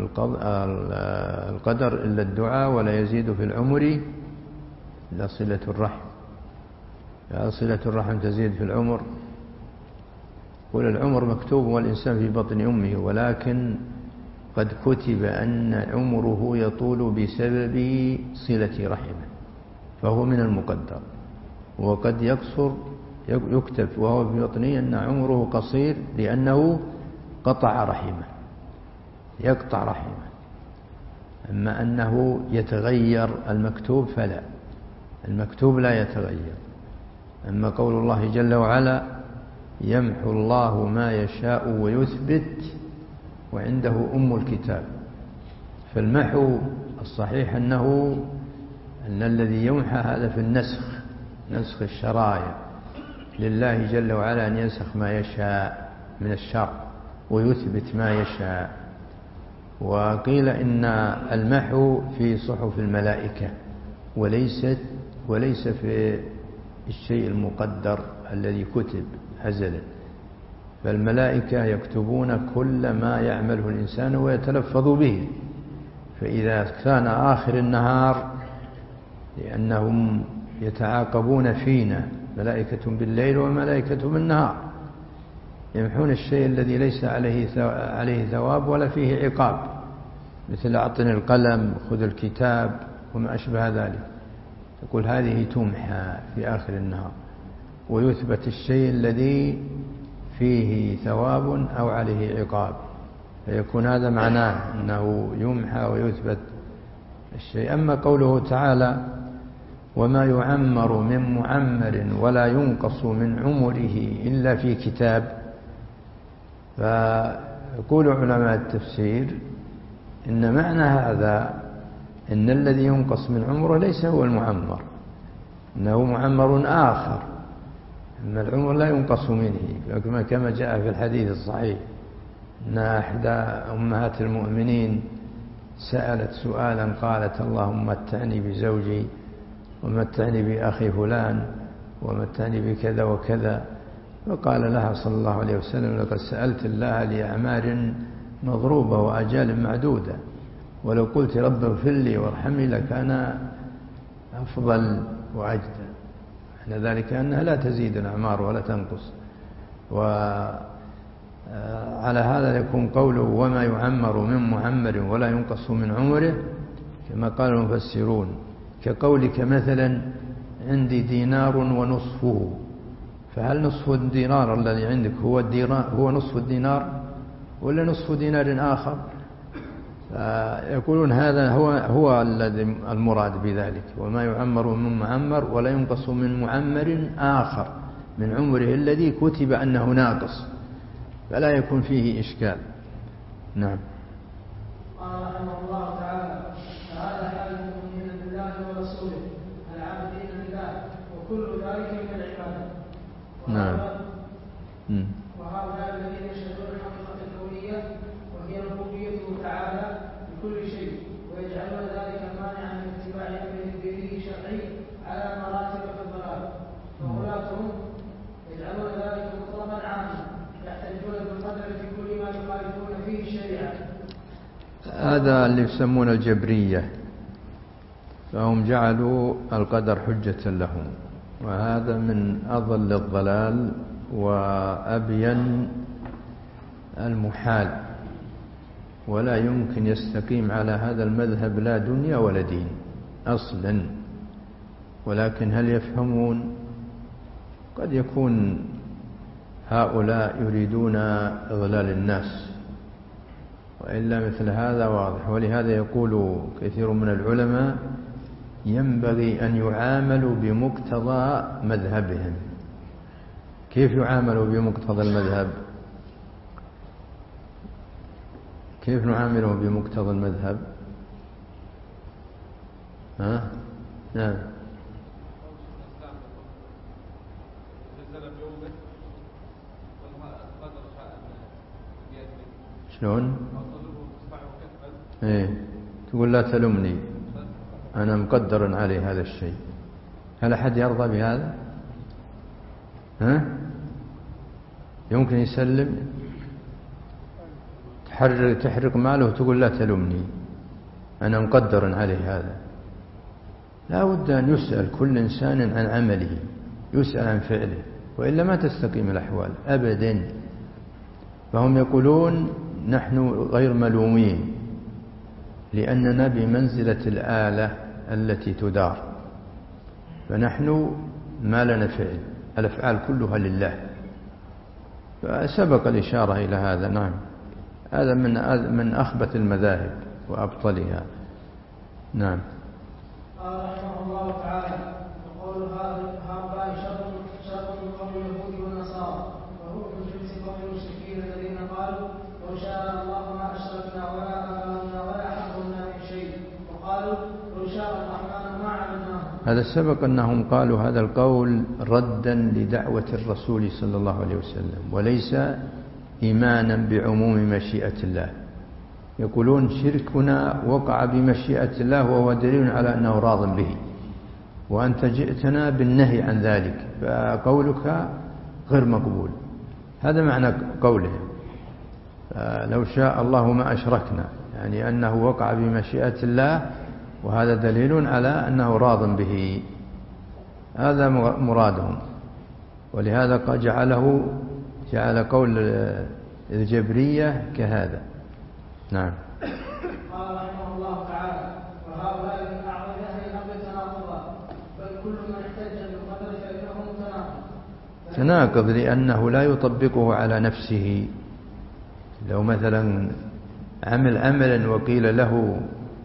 القدر إلا الدعاء ولا يزيد في العمر إلا صلة الرحم. صلة الرحم تزيد في العمر. قل العمر مكتوب والإنسان في بطن أمه، ولكن قد كتب أن عمره يطول بسبب صلة رحمه، فهو من المقدر. وقد يقصر يكتب وهو في بطنه أن عمره قصير لأنه قطع رحمه، يقطع رحمه. أما أنه يتغير المكتوب فلا، المكتوب لا يتغير. أما قول الله جل وعلا يمحو الله ما يشاء ويثبت وعنده أم الكتاب، فالمحو الصحيح أنه أن الذي يمحى هذا في النسخ، نسخ الشرائع، لله جل وعلا أن ينسخ ما يشاء من الشرع ويثبت ما يشاء. وقيل إن المحو في صحف الملائكة وليست وليس في الشيء المقدر الذي كتب أزلا، فالملائكة يكتبون كل ما يعمله الإنسان ويتلفظ به. فإذا كان آخر النهار، لأنهم يتعاقبون فينا ملائكة بالليل وملائكة بالنهار، يمحون الشيء الذي ليس عليه عليه ثواب ولا فيه عقاب، مثل أعطني القلم خذ الكتاب وما أشبه ذلك. يقول هذه تمحى في آخر النهار، ويثبت الشيء الذي فيه ثواب أو عليه عقاب، فيكون هذا معناه أنه يمحى ويثبت الشيء. أما قوله تعالى وما يعمر من معمر ولا ينقص من عمره إلا في كتاب، فيقول علماء التفسير إن معنى هذا إن الذي ينقص من عمره ليس هو المعمر، إنه معمر آخر، أن العمر لا ينقص منه، كما جاء في الحديث الصحيح أن إحدى أمهات المؤمنين سألت سؤالا قالت اللهم متعني بزوجي ومتعني بأخي فلان ومتعني بكذا وكذا، فقال لها صلى الله عليه وسلم لقد سألت الله لأعمار مضروبة وأجال معدودة، ولو قلت رب اغفر لي وارحمني لكان أفضل وأجدى. معنى ذلك أنها لا تزيد الأعمار ولا تنقص. وعلى هذا يكون قوله وما يعمر من معمر ولا ينقص من عمره كما قال المفسرون، كقولك مثلا عندي دينار ونصفه، فهل نصف الدينار الذي عندك هو الدينار هو نصف الدينار ولا نصف دينار آخر؟ يقولون هذا هو هو الذي المراد بذلك، وما يعمر من معمر ولا ينقص من معمر آخر من عمره الذي كتب أنه ناقص، فلا يكون فيه إشكال. نعم. قال رحمه الله تعالى هذا حال المؤمنين بالله ورسوله العابدين لله وكل ذلك من العبادة. نعم. وهؤلاء الذين يشهدون الحقيقة الكونية وهي ربوبيته تعالى بكل شيء، ويجعلون ذلك مانعا من اتباع امره الديني الشرعي على مراتب في الضلال، وغلاتهم يجعلون ذلك مطلقا عاما يحتجون بالقدر في كل ما يخالفون فيه الشريعة. هذا اللي يسمون الجبرية، فهم جعلوا القدر حجة لهم، وهذا من أضل الضلال وأبين المحال، ولا يمكن يستقيم على هذا المذهب لا دنيا ولا دين أصلا. ولكن هل يفهمون؟ قد يكون هؤلاء يريدون إضلال الناس، وإلا مثل هذا واضح. ولهذا يقول كثير من العلماء ينبغي أن يعاملوا بمقتضى مذهبهم. كيف يعاملوا بمقتضى المذهب؟ كيف نعامله بمقتضى المذهب؟ ها؟ نعم. شلون؟ ايه تقول لا تلمني أنا مقدر عليه هذا الشيء. هل أحد يرضى بهذا؟ ها؟ يمكن يسلم تحرق, تحرق ماله وتقول لا تلمني أنا مقدر عليه هذا. لا بد أن يسأل كل إنسان عن عمله، يسأل عن فعله، وإلا ما تستقيم الأحوال أبدا. فهم يقولون نحن غير ملومين لأننا بمنزلة الآلة التي تدار، فنحن ما لنا فعل، الأفعال كلها لله. فسبق الإشارة إلى هذا. نعم، هذا من من أخبث المذاهب وأبطلها. نعم. قال رحمه الله تعالى: وقول هؤلاء شر شر من قول اليهود والنصارى، وهو من جنس قول المشركين الذين قالوا لو شاء الله ما أشركنا ولا آباؤنا ولا حرمنا من شيء، وقالوا لو شاء الرحمن ما عبدناه. هذا سبق أنهم قالوا هذا القول ردا لدعوة الرسول صلى الله عليه وسلم، وليس إيمانا بعموم مشيئة الله. يقولون شركنا وقع بمشيئة الله وهو دليل على أنه راض به، وأنت جئتنا بالنهي عن ذلك، فقولك غير مقبول. هذا معنى قولهم لو شاء الله ما أشركنا، يعني أنه وقع بمشيئة الله وهذا دليل على أنه راض به. هذا مرادهم، ولهذا قد جعله جعل قول الجبرية كهذا. نعم. قال رحمه الله تعالى: وهؤلاء من أعظم أهل الأرض تناقضا، بل كل من احتج بالقدر فإنه متناقض. تناقض لأنه لا يطبقه على نفسه. لو مثلا عمل عملا وقيل له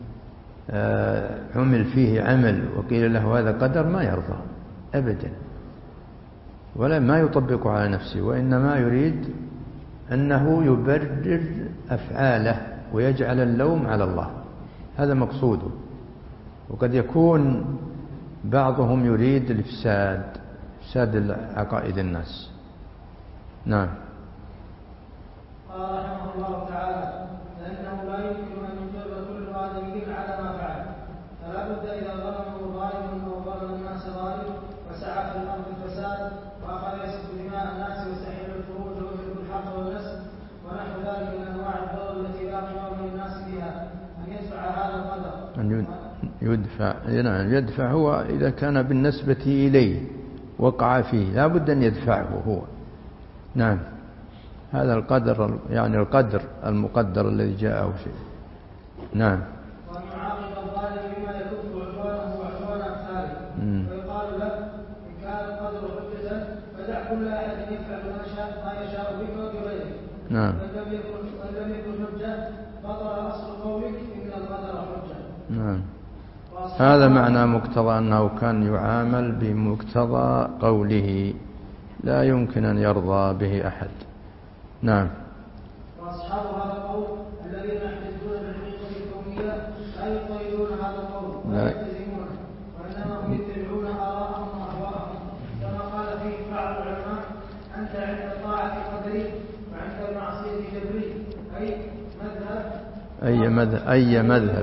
عمل فيه عمل وقيل له هذا قدر، ما يرضى أبدا، ولا ما يطبقه على نفسه، وإنما يريد أنه يبرر أفعاله ويجعل اللوم على الله. هذا مقصوده. وقد يكون بعضهم يريد الإفساد، إفساد عقائد الناس. نعم. قال رحمه الله تعالى: لأنه لا يمكن أن يجر كل آدمي على ما فعل، فلا بد إذا ظلمه ظالم أو ظلم الناس ظالم وسعى في الأرض الفساد وأخذ يسفك دماء الناس ويستحل الفروج ويهلك الحق والنسل ونحو ذلك من أنواع الضرر التي لا قيام للناس بها، أن يدفع هذا القدر. أن يدفع. نعم، يدفع هو إذا كان بالنسبة إليه وقع فيه لا بد أن يدفعه هو. نعم. هذا القدر، يعني القدر المقدر الذي جاءه شيء. نعم. وأن يعاقب الظالم بما يكف عدوانه وعدوان أمثاله، ويقال له إن كان القدر حجة فدع كل أحد يفعل ما شاء ما يشاء بك وبغيرك. نعم. وإن لم يكن وإن لم يكن حجة بطل أصل قولك إن القدر حجة. نعم. هذا معنى مقتضى أنه كان يعامل بمقتضى قوله، لا يمكن أن يرضى به أحد. نعم. وأصحاب هذا القول الذين يحتجون بالحقيقة الكونية لا يقيدون هذا القول ولا يلتزمونه، وإنما هم يتبعون آراءهم وأهواءهم، كما قال فيه بعض العلماء: أنت عند الطاعة قدري وعند المعصية جبري، أي مذهب أي مذهب أي مذهب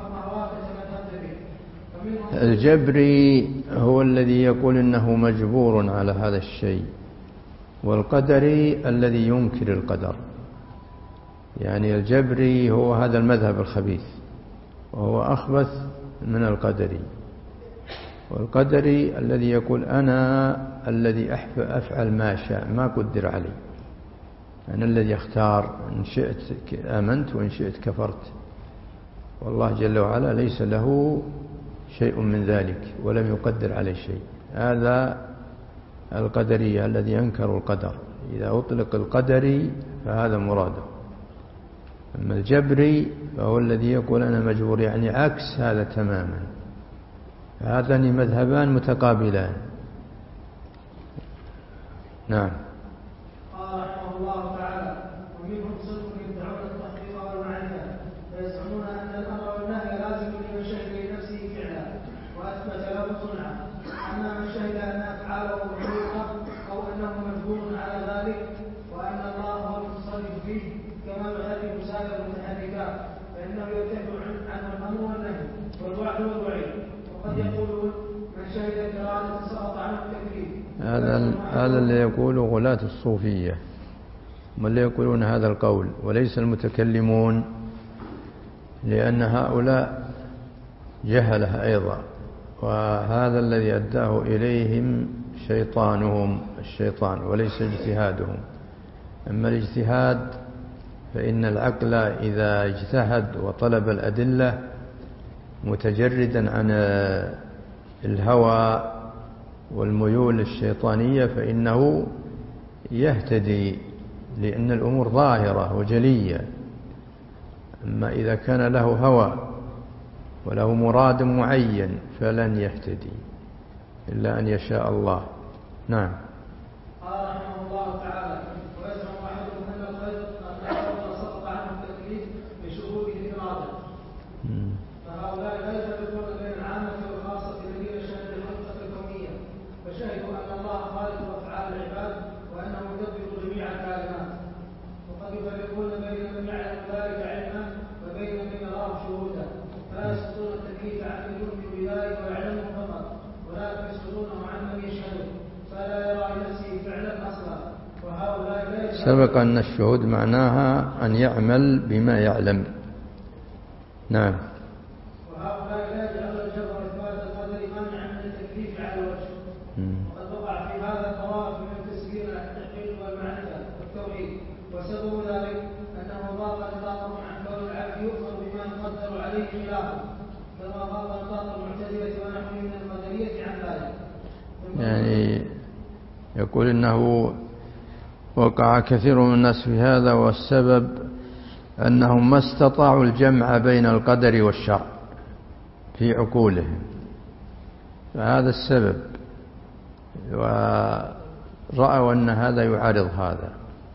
الجبري هو الذي يقول إنه مجبور على هذا الشيء، والقدري الذي ينكر القدر. يعني الجبري هو هذا المذهب الخبيث، وهو أخبث من القدري. والقدري الذي يقول أنا الذي أفعل ما شاء ما قدر علي، أنا الذي أختار، إن شئت آمنت وإن شئت كفرت، والله جل وعلا ليس له شيء من ذلك ولم يقدر عليه شيء. هذا القدري الذي ينكر القدر. إذا أطلق القدري فهذا مراده. أما الجبري فهو الذي يقول أنا مجبور، يعني عكس هذا تماما. هذان مذهبان متقابلان. نعم. قال رحمه الله تعالى: ومنهم صدق يدعون التحقيق والمعرفة، فيزعمون أن الأمر والنهي لازم لمن شهد لنفسه فعلا وأثبت له هذا اللي يقول غلاة الصوفية، هم اللي يقولون هذا القول وليس المتكلمون، لأن هؤلاء جهله أيضا، وهذا الذي أداه إليهم شيطانهم الشيطان وليس اجتهادهم. أما الاجتهاد فإن العقل إذا اجتهد وطلب الأدلة متجردا عن الهوى والميول الشيطانية فإنه يهتدي، لأن الأمور ظاهرة وجلية. أما إذا كان له هوى وله مراد معين فلن يهتدي إلا أن يشاء الله. نعم. قال رحمه الله تعالى: ويزعم أحدهم أن الخير أن سقط عنه التكليف بشهود الإرادة، فهؤلاء لا يفرقون بين العامة والخاصة الذين شهدوا الخلقة الكونية فشهدوا أن الله خالق أفعال العباد وأنه يدبر جميع الكائنات، وقد يفرقون بين من يعلم ذلك علما وبين من يراه شهودا، فلا يسقطون التكليف عن من يؤمن بذلك ويعلمه فقط، ولكن يسقطونه عن من يشهده فلا يرى لنفسه فعلا اصلا. وهؤلاء لا سبق أن الشهود معناها أن يعمل بما يعلم. نعم. وهؤلاء لا يجعل الجبر إثبات القدر مانعا من التكليف على الوجه، وقد وقع في هذا الطوائف من التسليم على التحقيق والمعرفة والتوحيد، وسبب ذلك أنه ضاق نطاقهم عن كون العبد يؤمر بما يقدر عليه خلافه، كما ضاق نطاق المعتزلة ونحوهم من القدرية عن ذلك. يعني يقول إنه وقع كثير من الناس في هذا، والسبب أنهم ما استطاعوا الجمع بين القدر والشرع في عقولهم، فهذا السبب، ورأوا أن هذا يعارض هذا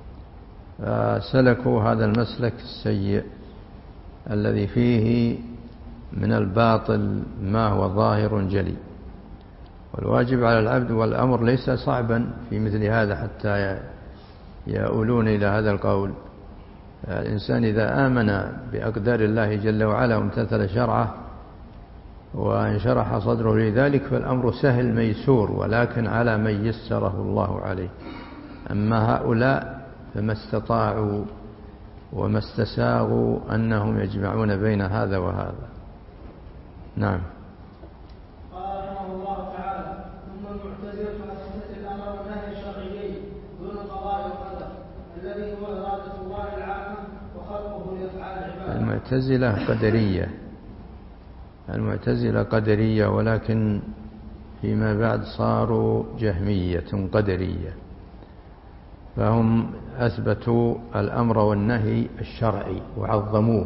فسلكوا هذا المسلك السيء الذي فيه من الباطل ما هو ظاهر جلي. والواجب على العبد، والأمر ليس صعبا في مثل هذا حتى يؤولون إلى هذا القول. الإنسان إذا آمن بأقدار الله جل وعلا وامتثل شرعه وانشرح صدره لذلك فالأمر سهل ميسور، ولكن على من يسره الله عليه. أما هؤلاء فما استطاعوا وما استساغوا أنهم يجمعون بين هذا وهذا. نعم. قال رحمه الله تعالى: ثم المعتزلة أثبتت الأمر والنهي الشرعيين دون القضاء والقدر الذي هو إرادة الله العامة وخلقه لأفعال العباد. المعتزلة قدرية، المعتزلة قدرية، ولكن فيما بعد صاروا جهمية قدرية، فهم أثبتوا الأمر والنهي الشرعي وعظموه،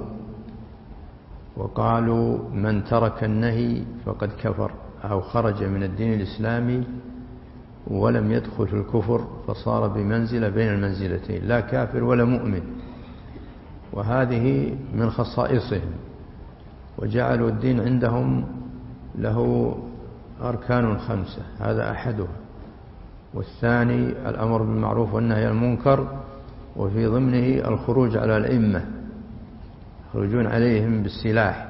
وقالوا من ترك النهي فقد كفر أو خرج من الدين الإسلامي ولم يدخل في الكفر، فصار بمنزلة بين المنزلتين، لا كافر ولا مؤمن. وهذه من خصائصهم، وجعلوا الدين عندهم له أركان خمسة، هذا أحدها، والثاني الأمر بالمعروف والنهي عن المنكر، وفي ضمنه الخروج على الأئمة، يخرجون عليهم بالسلاح.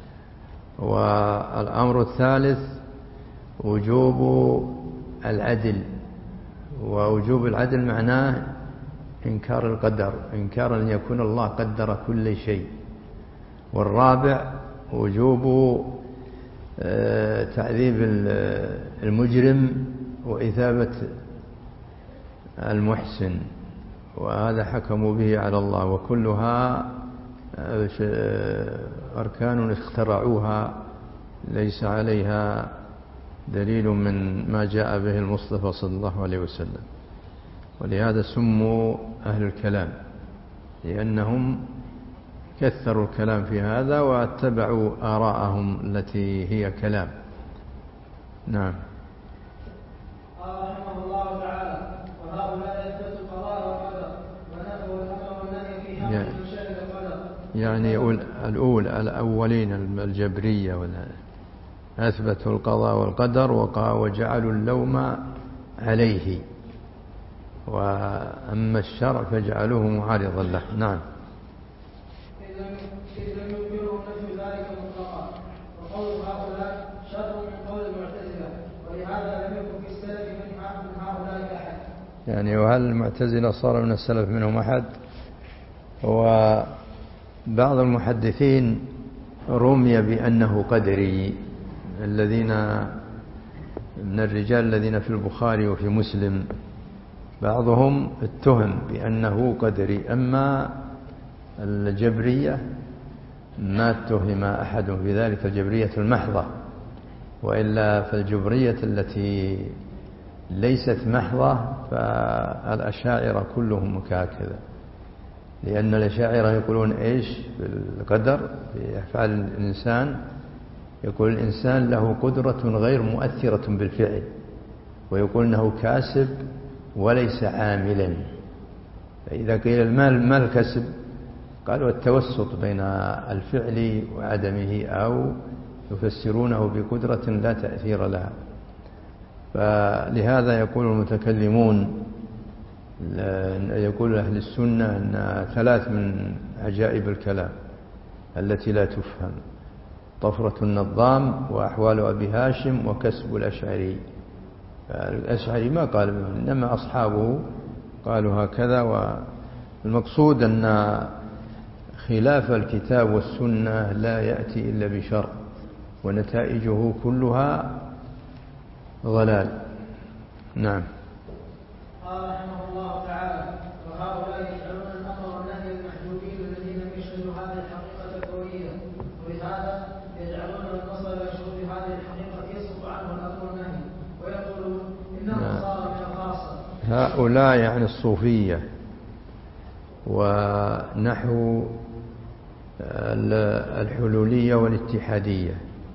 والأمر الثالث وجوب العدل، ووجوب العدل معناه إنكار القدر، إنكار أن يكون الله قدر كل شيء. والرابع وجوب تعذيب المجرم وإثابة المحسن، وهذا حكموا به على الله، وكلها أركان اخترعوها ليس عليها دليل من ما جاء به المصطفى صلى الله عليه وسلم. ولهذا سموا أهل الكلام، لأنهم كثروا الكلام في هذا واتبعوا آراءهم التي هي كلام. نعم. قال رحمه الله تعالى: وهؤلاء يثبتوا القضاء والقدر ونفوا الأمر والنهي في حق من شهد القدر. يعني الأولى الأولين الجبرية أثبتوا القضاء والقدر وجعلوا اللوم عليه، وأما الشرع فجعلوه معارضا له. نعم. إذ لم يخبرهم نفي ذلك مطلقا، وقول هؤلاء شر من قول المعتزلة، ولهذا لم يكن في السلف من هؤلاء يعني وهل المعتزلة صار من السلف منهم أحد؟ وبعض المحدثين رمي بأنه قدري، الذين من الرجال الذين في البخاري وفي مسلم بعضهم اتهم بأنه قدري، أما الجبرية ما اتهم أحد في ذلك، الجبرية المحضة، وإلا فالجبرية التي ليست محضة فالأشاعرة كلهم هكذا، لأن الأشاعرة يقولون إيش بالقدر في أفعال الإنسان؟ يقول الإنسان له قدرة غير مؤثرة بالفعل، ويقول أنه كاسب وليس عاملا. فإذا قيل المال ما الكسب؟ قالوا التوسط بين الفعل وعدمه، أو يفسرونه بقدرة لا تأثير لها. فلهذا يقول المتكلمون، يقول أهل السنة أن ثلاث من عجائب الكلام التي لا تفهم: طفرة النظام، وأحوال أبي هاشم، وكسب الأشعري. الأشعري ما قال منه، إنما أصحابه قالوا هكذا. والمقصود أن خلاف الكتاب والسنة لا يأتي إلا بشر، ونتائجه كلها ضلال. نعم. قال رحمه الله تعالى: وهؤلاء يجعلون الأمر والنهي المحجوبين الذين يشهدوا هذه الحقيقة الكونية، ولهذا يجعلون النصر يشهد هذه الحقيقة يسقط عنه الأمر والنهي، ويقولون إنه صار من الخاصة. هؤلاء يعني الصوفية، ونحو الحلولية والاتحادية.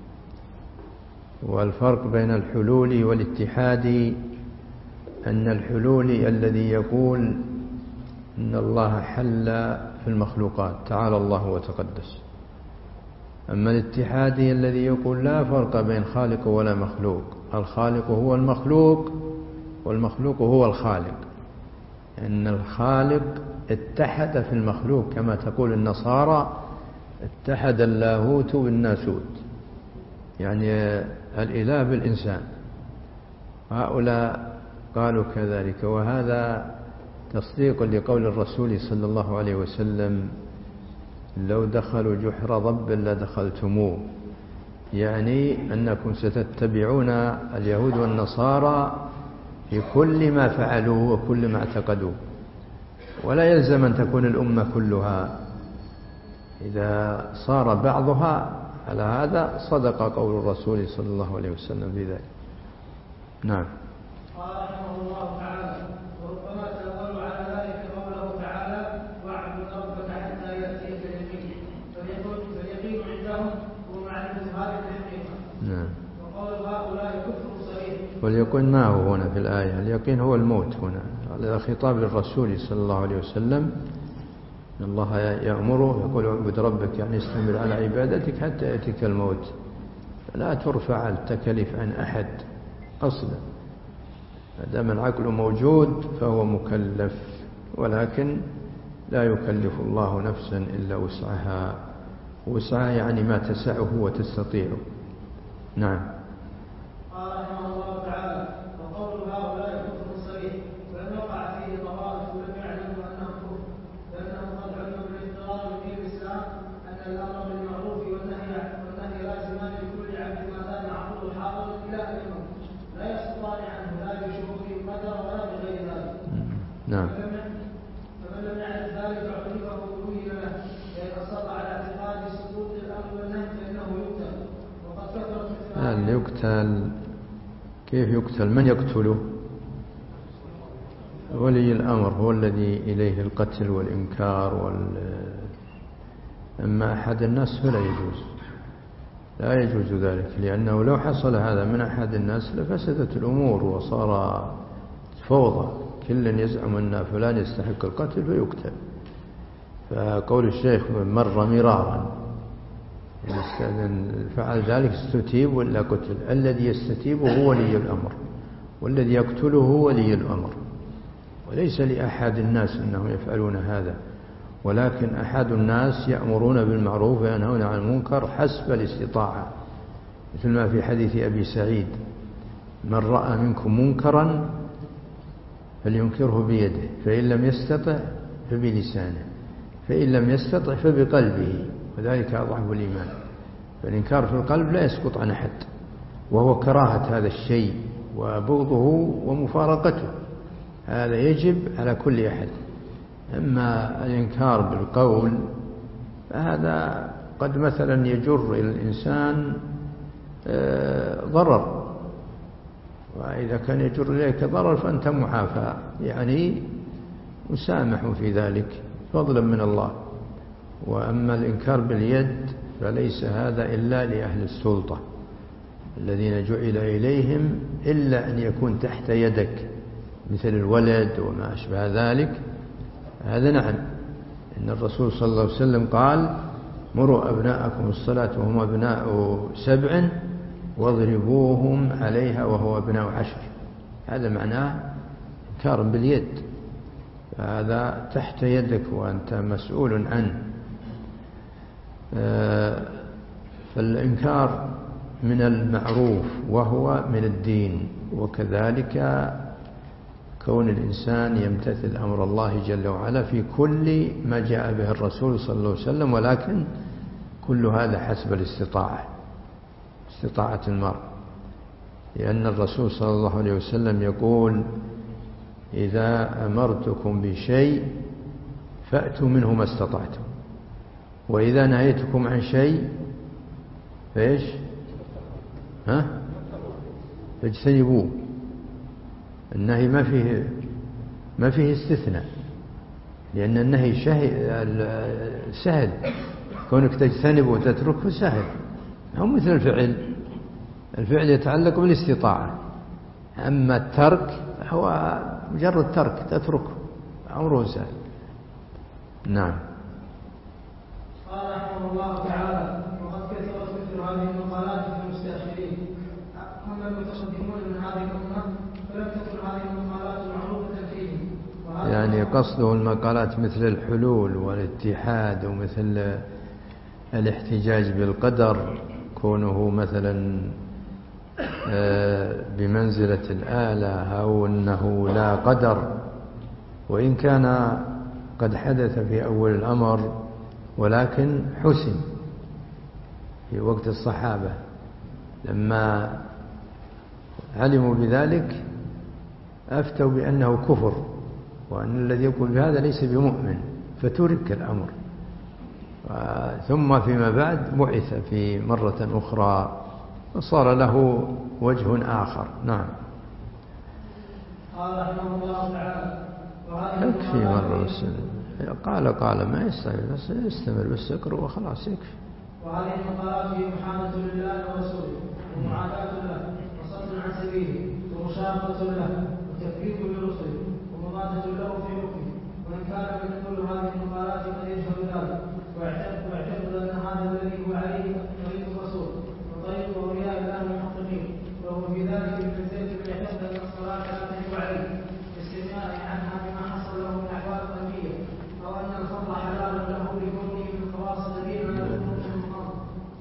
والفرق بين الحلول والاتحاد أن الحلولي الذي يقول إن الله حل في المخلوقات تعالى الله وتقدس، أما الاتحادي الذي يقول لا فرق بين خالق ولا مخلوق، الخالق هو المخلوق والمخلوق هو الخالق، أن الخالق اتحد في المخلوق كما تقول النصارى اتحد اللاهوت بالناسوت، يعني الإله بالإنسان. هؤلاء قالوا كذلك، وهذا تصديق لقول الرسول صلى الله عليه وسلم: لو دخلوا جحر ضب لدخلتموه، يعني أنكم ستتبعون اليهود والنصارى في كل ما فعلوه وكل ما اعتقدوه، ولا يلزم أن تكون الأمة كلها. إذا صار بعضها على هذا صدق قول الرسول صلى الله عليه وسلم في ذلك. نعم. قال رحمه الله تعالى: وربما تأولوا على ذلك قوله تعالى: واعبد ربك حتى يأتيك اليقين، فاليقين عندهم هو معرفة هذه الحقيقة. نعم. وقول هؤلاء كفر صريح. واليقين ما هو هنا في الآية؟ اليقين هو الموت هنا، هذا خطاب للرسول صلى الله عليه وسلم. إن الله يأمره يقول: اعبد ربك، يعني استمر على عبادتك حتى يأتيك الموت، لا ترفع التكاليف عن أحد أصلا. ما دام العقل موجود فهو مكلف، ولكن لا يكلف الله نفسا إلا وسعها، وسعها يعني ما تسعه وتستطيعه. نعم. قال رحمه الله تعالى: وقول هؤلاء كفر صريح، وإن وقع فيه طوائف لم يعلموا أنه كفر، لأنهم قد علموا بالاضطرار في الإسلام أن الأمر بالمعروف والنهي والنهي لازمان لكل عبد ما دام عقله حاضر إلى أن يموت، لا يسقطان عنه لا بشهود القدر ولا بغير ذلك. نعم. فمن لم يعرف ذلك عرفه وبين له، لأن أصر على اعتقاد سقوط الأمر والنهي فإنه يقتل. وقد كثرت هل يقتل؟ كيف يقتل؟ من يقتله؟ ولي الأمر هو الذي إليه القتل والإنكار وال... أما أحد الناس فلا يجوز، لا يجوز ذلك، لأنه لو حصل هذا من أحد الناس لفسدت الأمور وصار فوضى، كل يزعم أن فلان يستحق القتل فيقتل. فقول الشيخ: مر مرارا، فعل ذلك استتيب ولا قتل. الذي يستتيب هو ولي الأمر، والذي يقتله هو ولي الأمر، وليس لأحد الناس أنهم يفعلون هذا، ولكن أحد الناس يأمرون بالمعروف وينهون عن المنكر حسب الاستطاعة، مثل ما في حديث أبي سعيد: من رأى منكم منكرا فلينكره بيده، فإن لم يستطع فبلسانه، فإن لم يستطع فبقلبه، وذلك أضعف الإيمان. فالإنكار في القلب لا يسقط عن أحد، وهو كراهة هذا الشيء وبغضه ومفارقته، هذا يجب على كل أحد. أما الإنكار بالقول فهذا قد مثلا يجر إلى الإنسان ضرر، وإذا كان يجر إليك ضرر فأنت معافى، يعني مسامح في ذلك فضلا من الله. وأما الإنكار باليد فليس هذا إلا لأهل السلطة الذين جعل إليهم، إلا أن يكون تحت يدك مثل الولد وما أشبه ذلك، هذا نعم. إن الرسول صلى الله عليه وسلم قال: مروا أبناءكم الصلاة وهم أبناء سبع واضربوهم عليها وهو أبناء عشر. هذا معناه إنكار باليد، هذا تحت يدك وأنت مسؤول عنه. فالإنكار من المعروف وهو من الدين، وكذلك كون الإنسان يمتثل أمر الله جل وعلا في كل ما جاء به الرسول صلى الله عليه وسلم، ولكن كل هذا حسب الاستطاعة، استطاعة المرء. لأن الرسول صلى الله عليه وسلم يقول: إذا أمرتكم بشيء فأتوا منه ما استطعتم، وإذا نهيتكم عن شيء فإيش؟ ها؟ فاجتنبوه. النهي ما فيه ما فيه استثناء، لأن النهي سهل، كونك تجتنب وتتركه سهل، هو مثل الفعل. الفعل يتعلق بالاستطاعة، أما الترك هو مجرد ترك، تتركه، أمره سهل. نعم. قال رحمه الله تعالى: وقد كثرت مثل هذه المقالات في المستأخرين. أما المتقدمون من هذه الأمة فلم تكن هذه المقالات معروفة فيهم. يعني قصده المقالات مثل الحلول والاتحاد، ومثل الاحتجاج بالقدر، كونه مثلا بمنزلة الآلة، أو أنه لا قدر، وإن كان قد حدث في أول الأمر ولكن حسن في وقت الصحابة لما علموا بذلك أفتوا بأنه كفر، وأن الذي يقول بهذا ليس بمؤمن، فترك الأمر. ثم فيما بعد بعث في مرة أخرى وصار له وجه آخر. نعم. قال رحمه الله تعالى: يكفي مرة بس، قال قال ما يستمر، بس يستمر بس يقرأ وخلاص يكفي. وهذه المقالات هي محادة لله ورسوله، ومعاداة له، وصد عن سبيله، ومشاقة له، وتكذيب لرسله، ومضادة له في حكمه. وإن كان من كل هذه المقالات قد يجهل ذلك ويعتقد أن هذا الذي هو عليه طريق الرسول وطريق أولياء الله المحققين، وهو في ذلك المنزلة من يعتقد أن الصلاة لا تجب عليه باستغناء عنها بما حصل له من أحوال قلبية، أو أن الخمر حلال له لكونه من خواص الذين لا يكون من الخمر.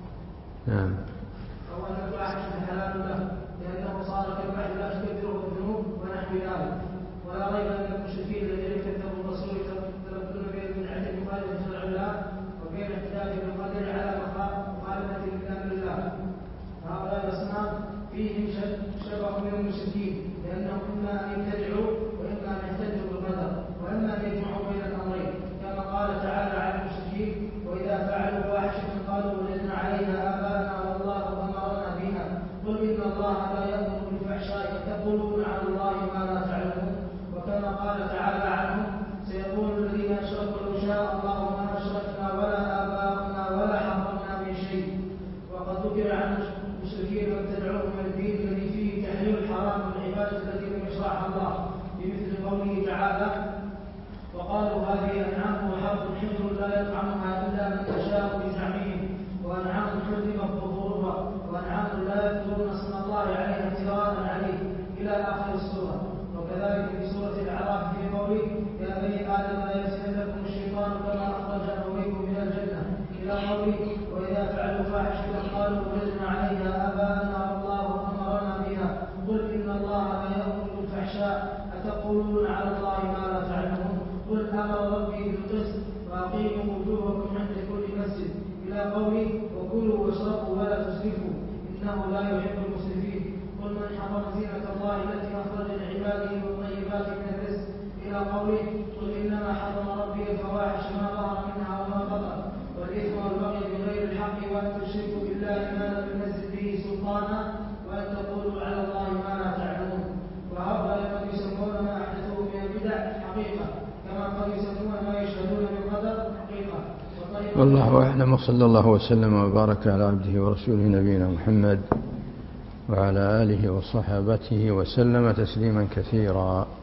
نعم. أو أن الفاحشة حلال له لأنه صار كالبحر لا تكفره الذنوب ونحو ذلك. ولا ريب أن المشركين الذين كذبوا الرسول يتمكنون بين بدعة مخالفة شرع الله وبين احتجاج بالقدر على مخالفة لكتاب الله. هؤلاء الأصنام فيهم شبه من المشركين، لأنهم إما أن يبتدعوا وإما أن يحتجوا بالقدر، وإما أن يجمعوا بين الأمرين، كما قال تعالى عن المشركين: وإذا فعلوا فاحشة قالوا وجدنا عليها آباءنا والله أمرنا بها قل إن الله لا يأمر بالفحشاء تقولون على الله ما لا تعلمون. وكما قال تعالى عنهم: سيقول الذين أشركوا لو شاء الله ما أشركنا ولا آباؤنا ولا حرمنا من شيء. وقد ذكر عن المشركين وابتدعوه من الدين الذي فيه تحليل الحرام والعبادة التي لم يشرعها الله، بمثل قوله تعالى: وقالوا هذه أنعام وحرث حجر لا يطعمها إلا من يشاء بزعمهم، وأنعام حرمت ظهورها، وأنعام لا يذكرون اسم الله عليها افتراء عليه، إلى آخر السورة. وكذلك في سورة الأعراف في قوله: يا بني آدم لا يفتننكم الشيطان كما أخرج أبويكم من الجنة، إلى قوله: وإذا فعلوا فاحشة قالوا وجدنا عليها آباءنا والله أمرنا بها قل إن الله لا يأمر بالفحشاء أتقولون بالله ما لم ينزل به سلطانا وأن تقولوا على الله ما لا تعلمون. وهؤلاء قد يسمون ما أحدثوه من البدع حقيقة كما قد يسمون ما يشهدون بالقدر حقيقة. والله أعلم، وصلى الله وسلم وبارك على عبده ورسوله نبينا محمد وعلى آله وصحابته وسلم تسليما كثيرا.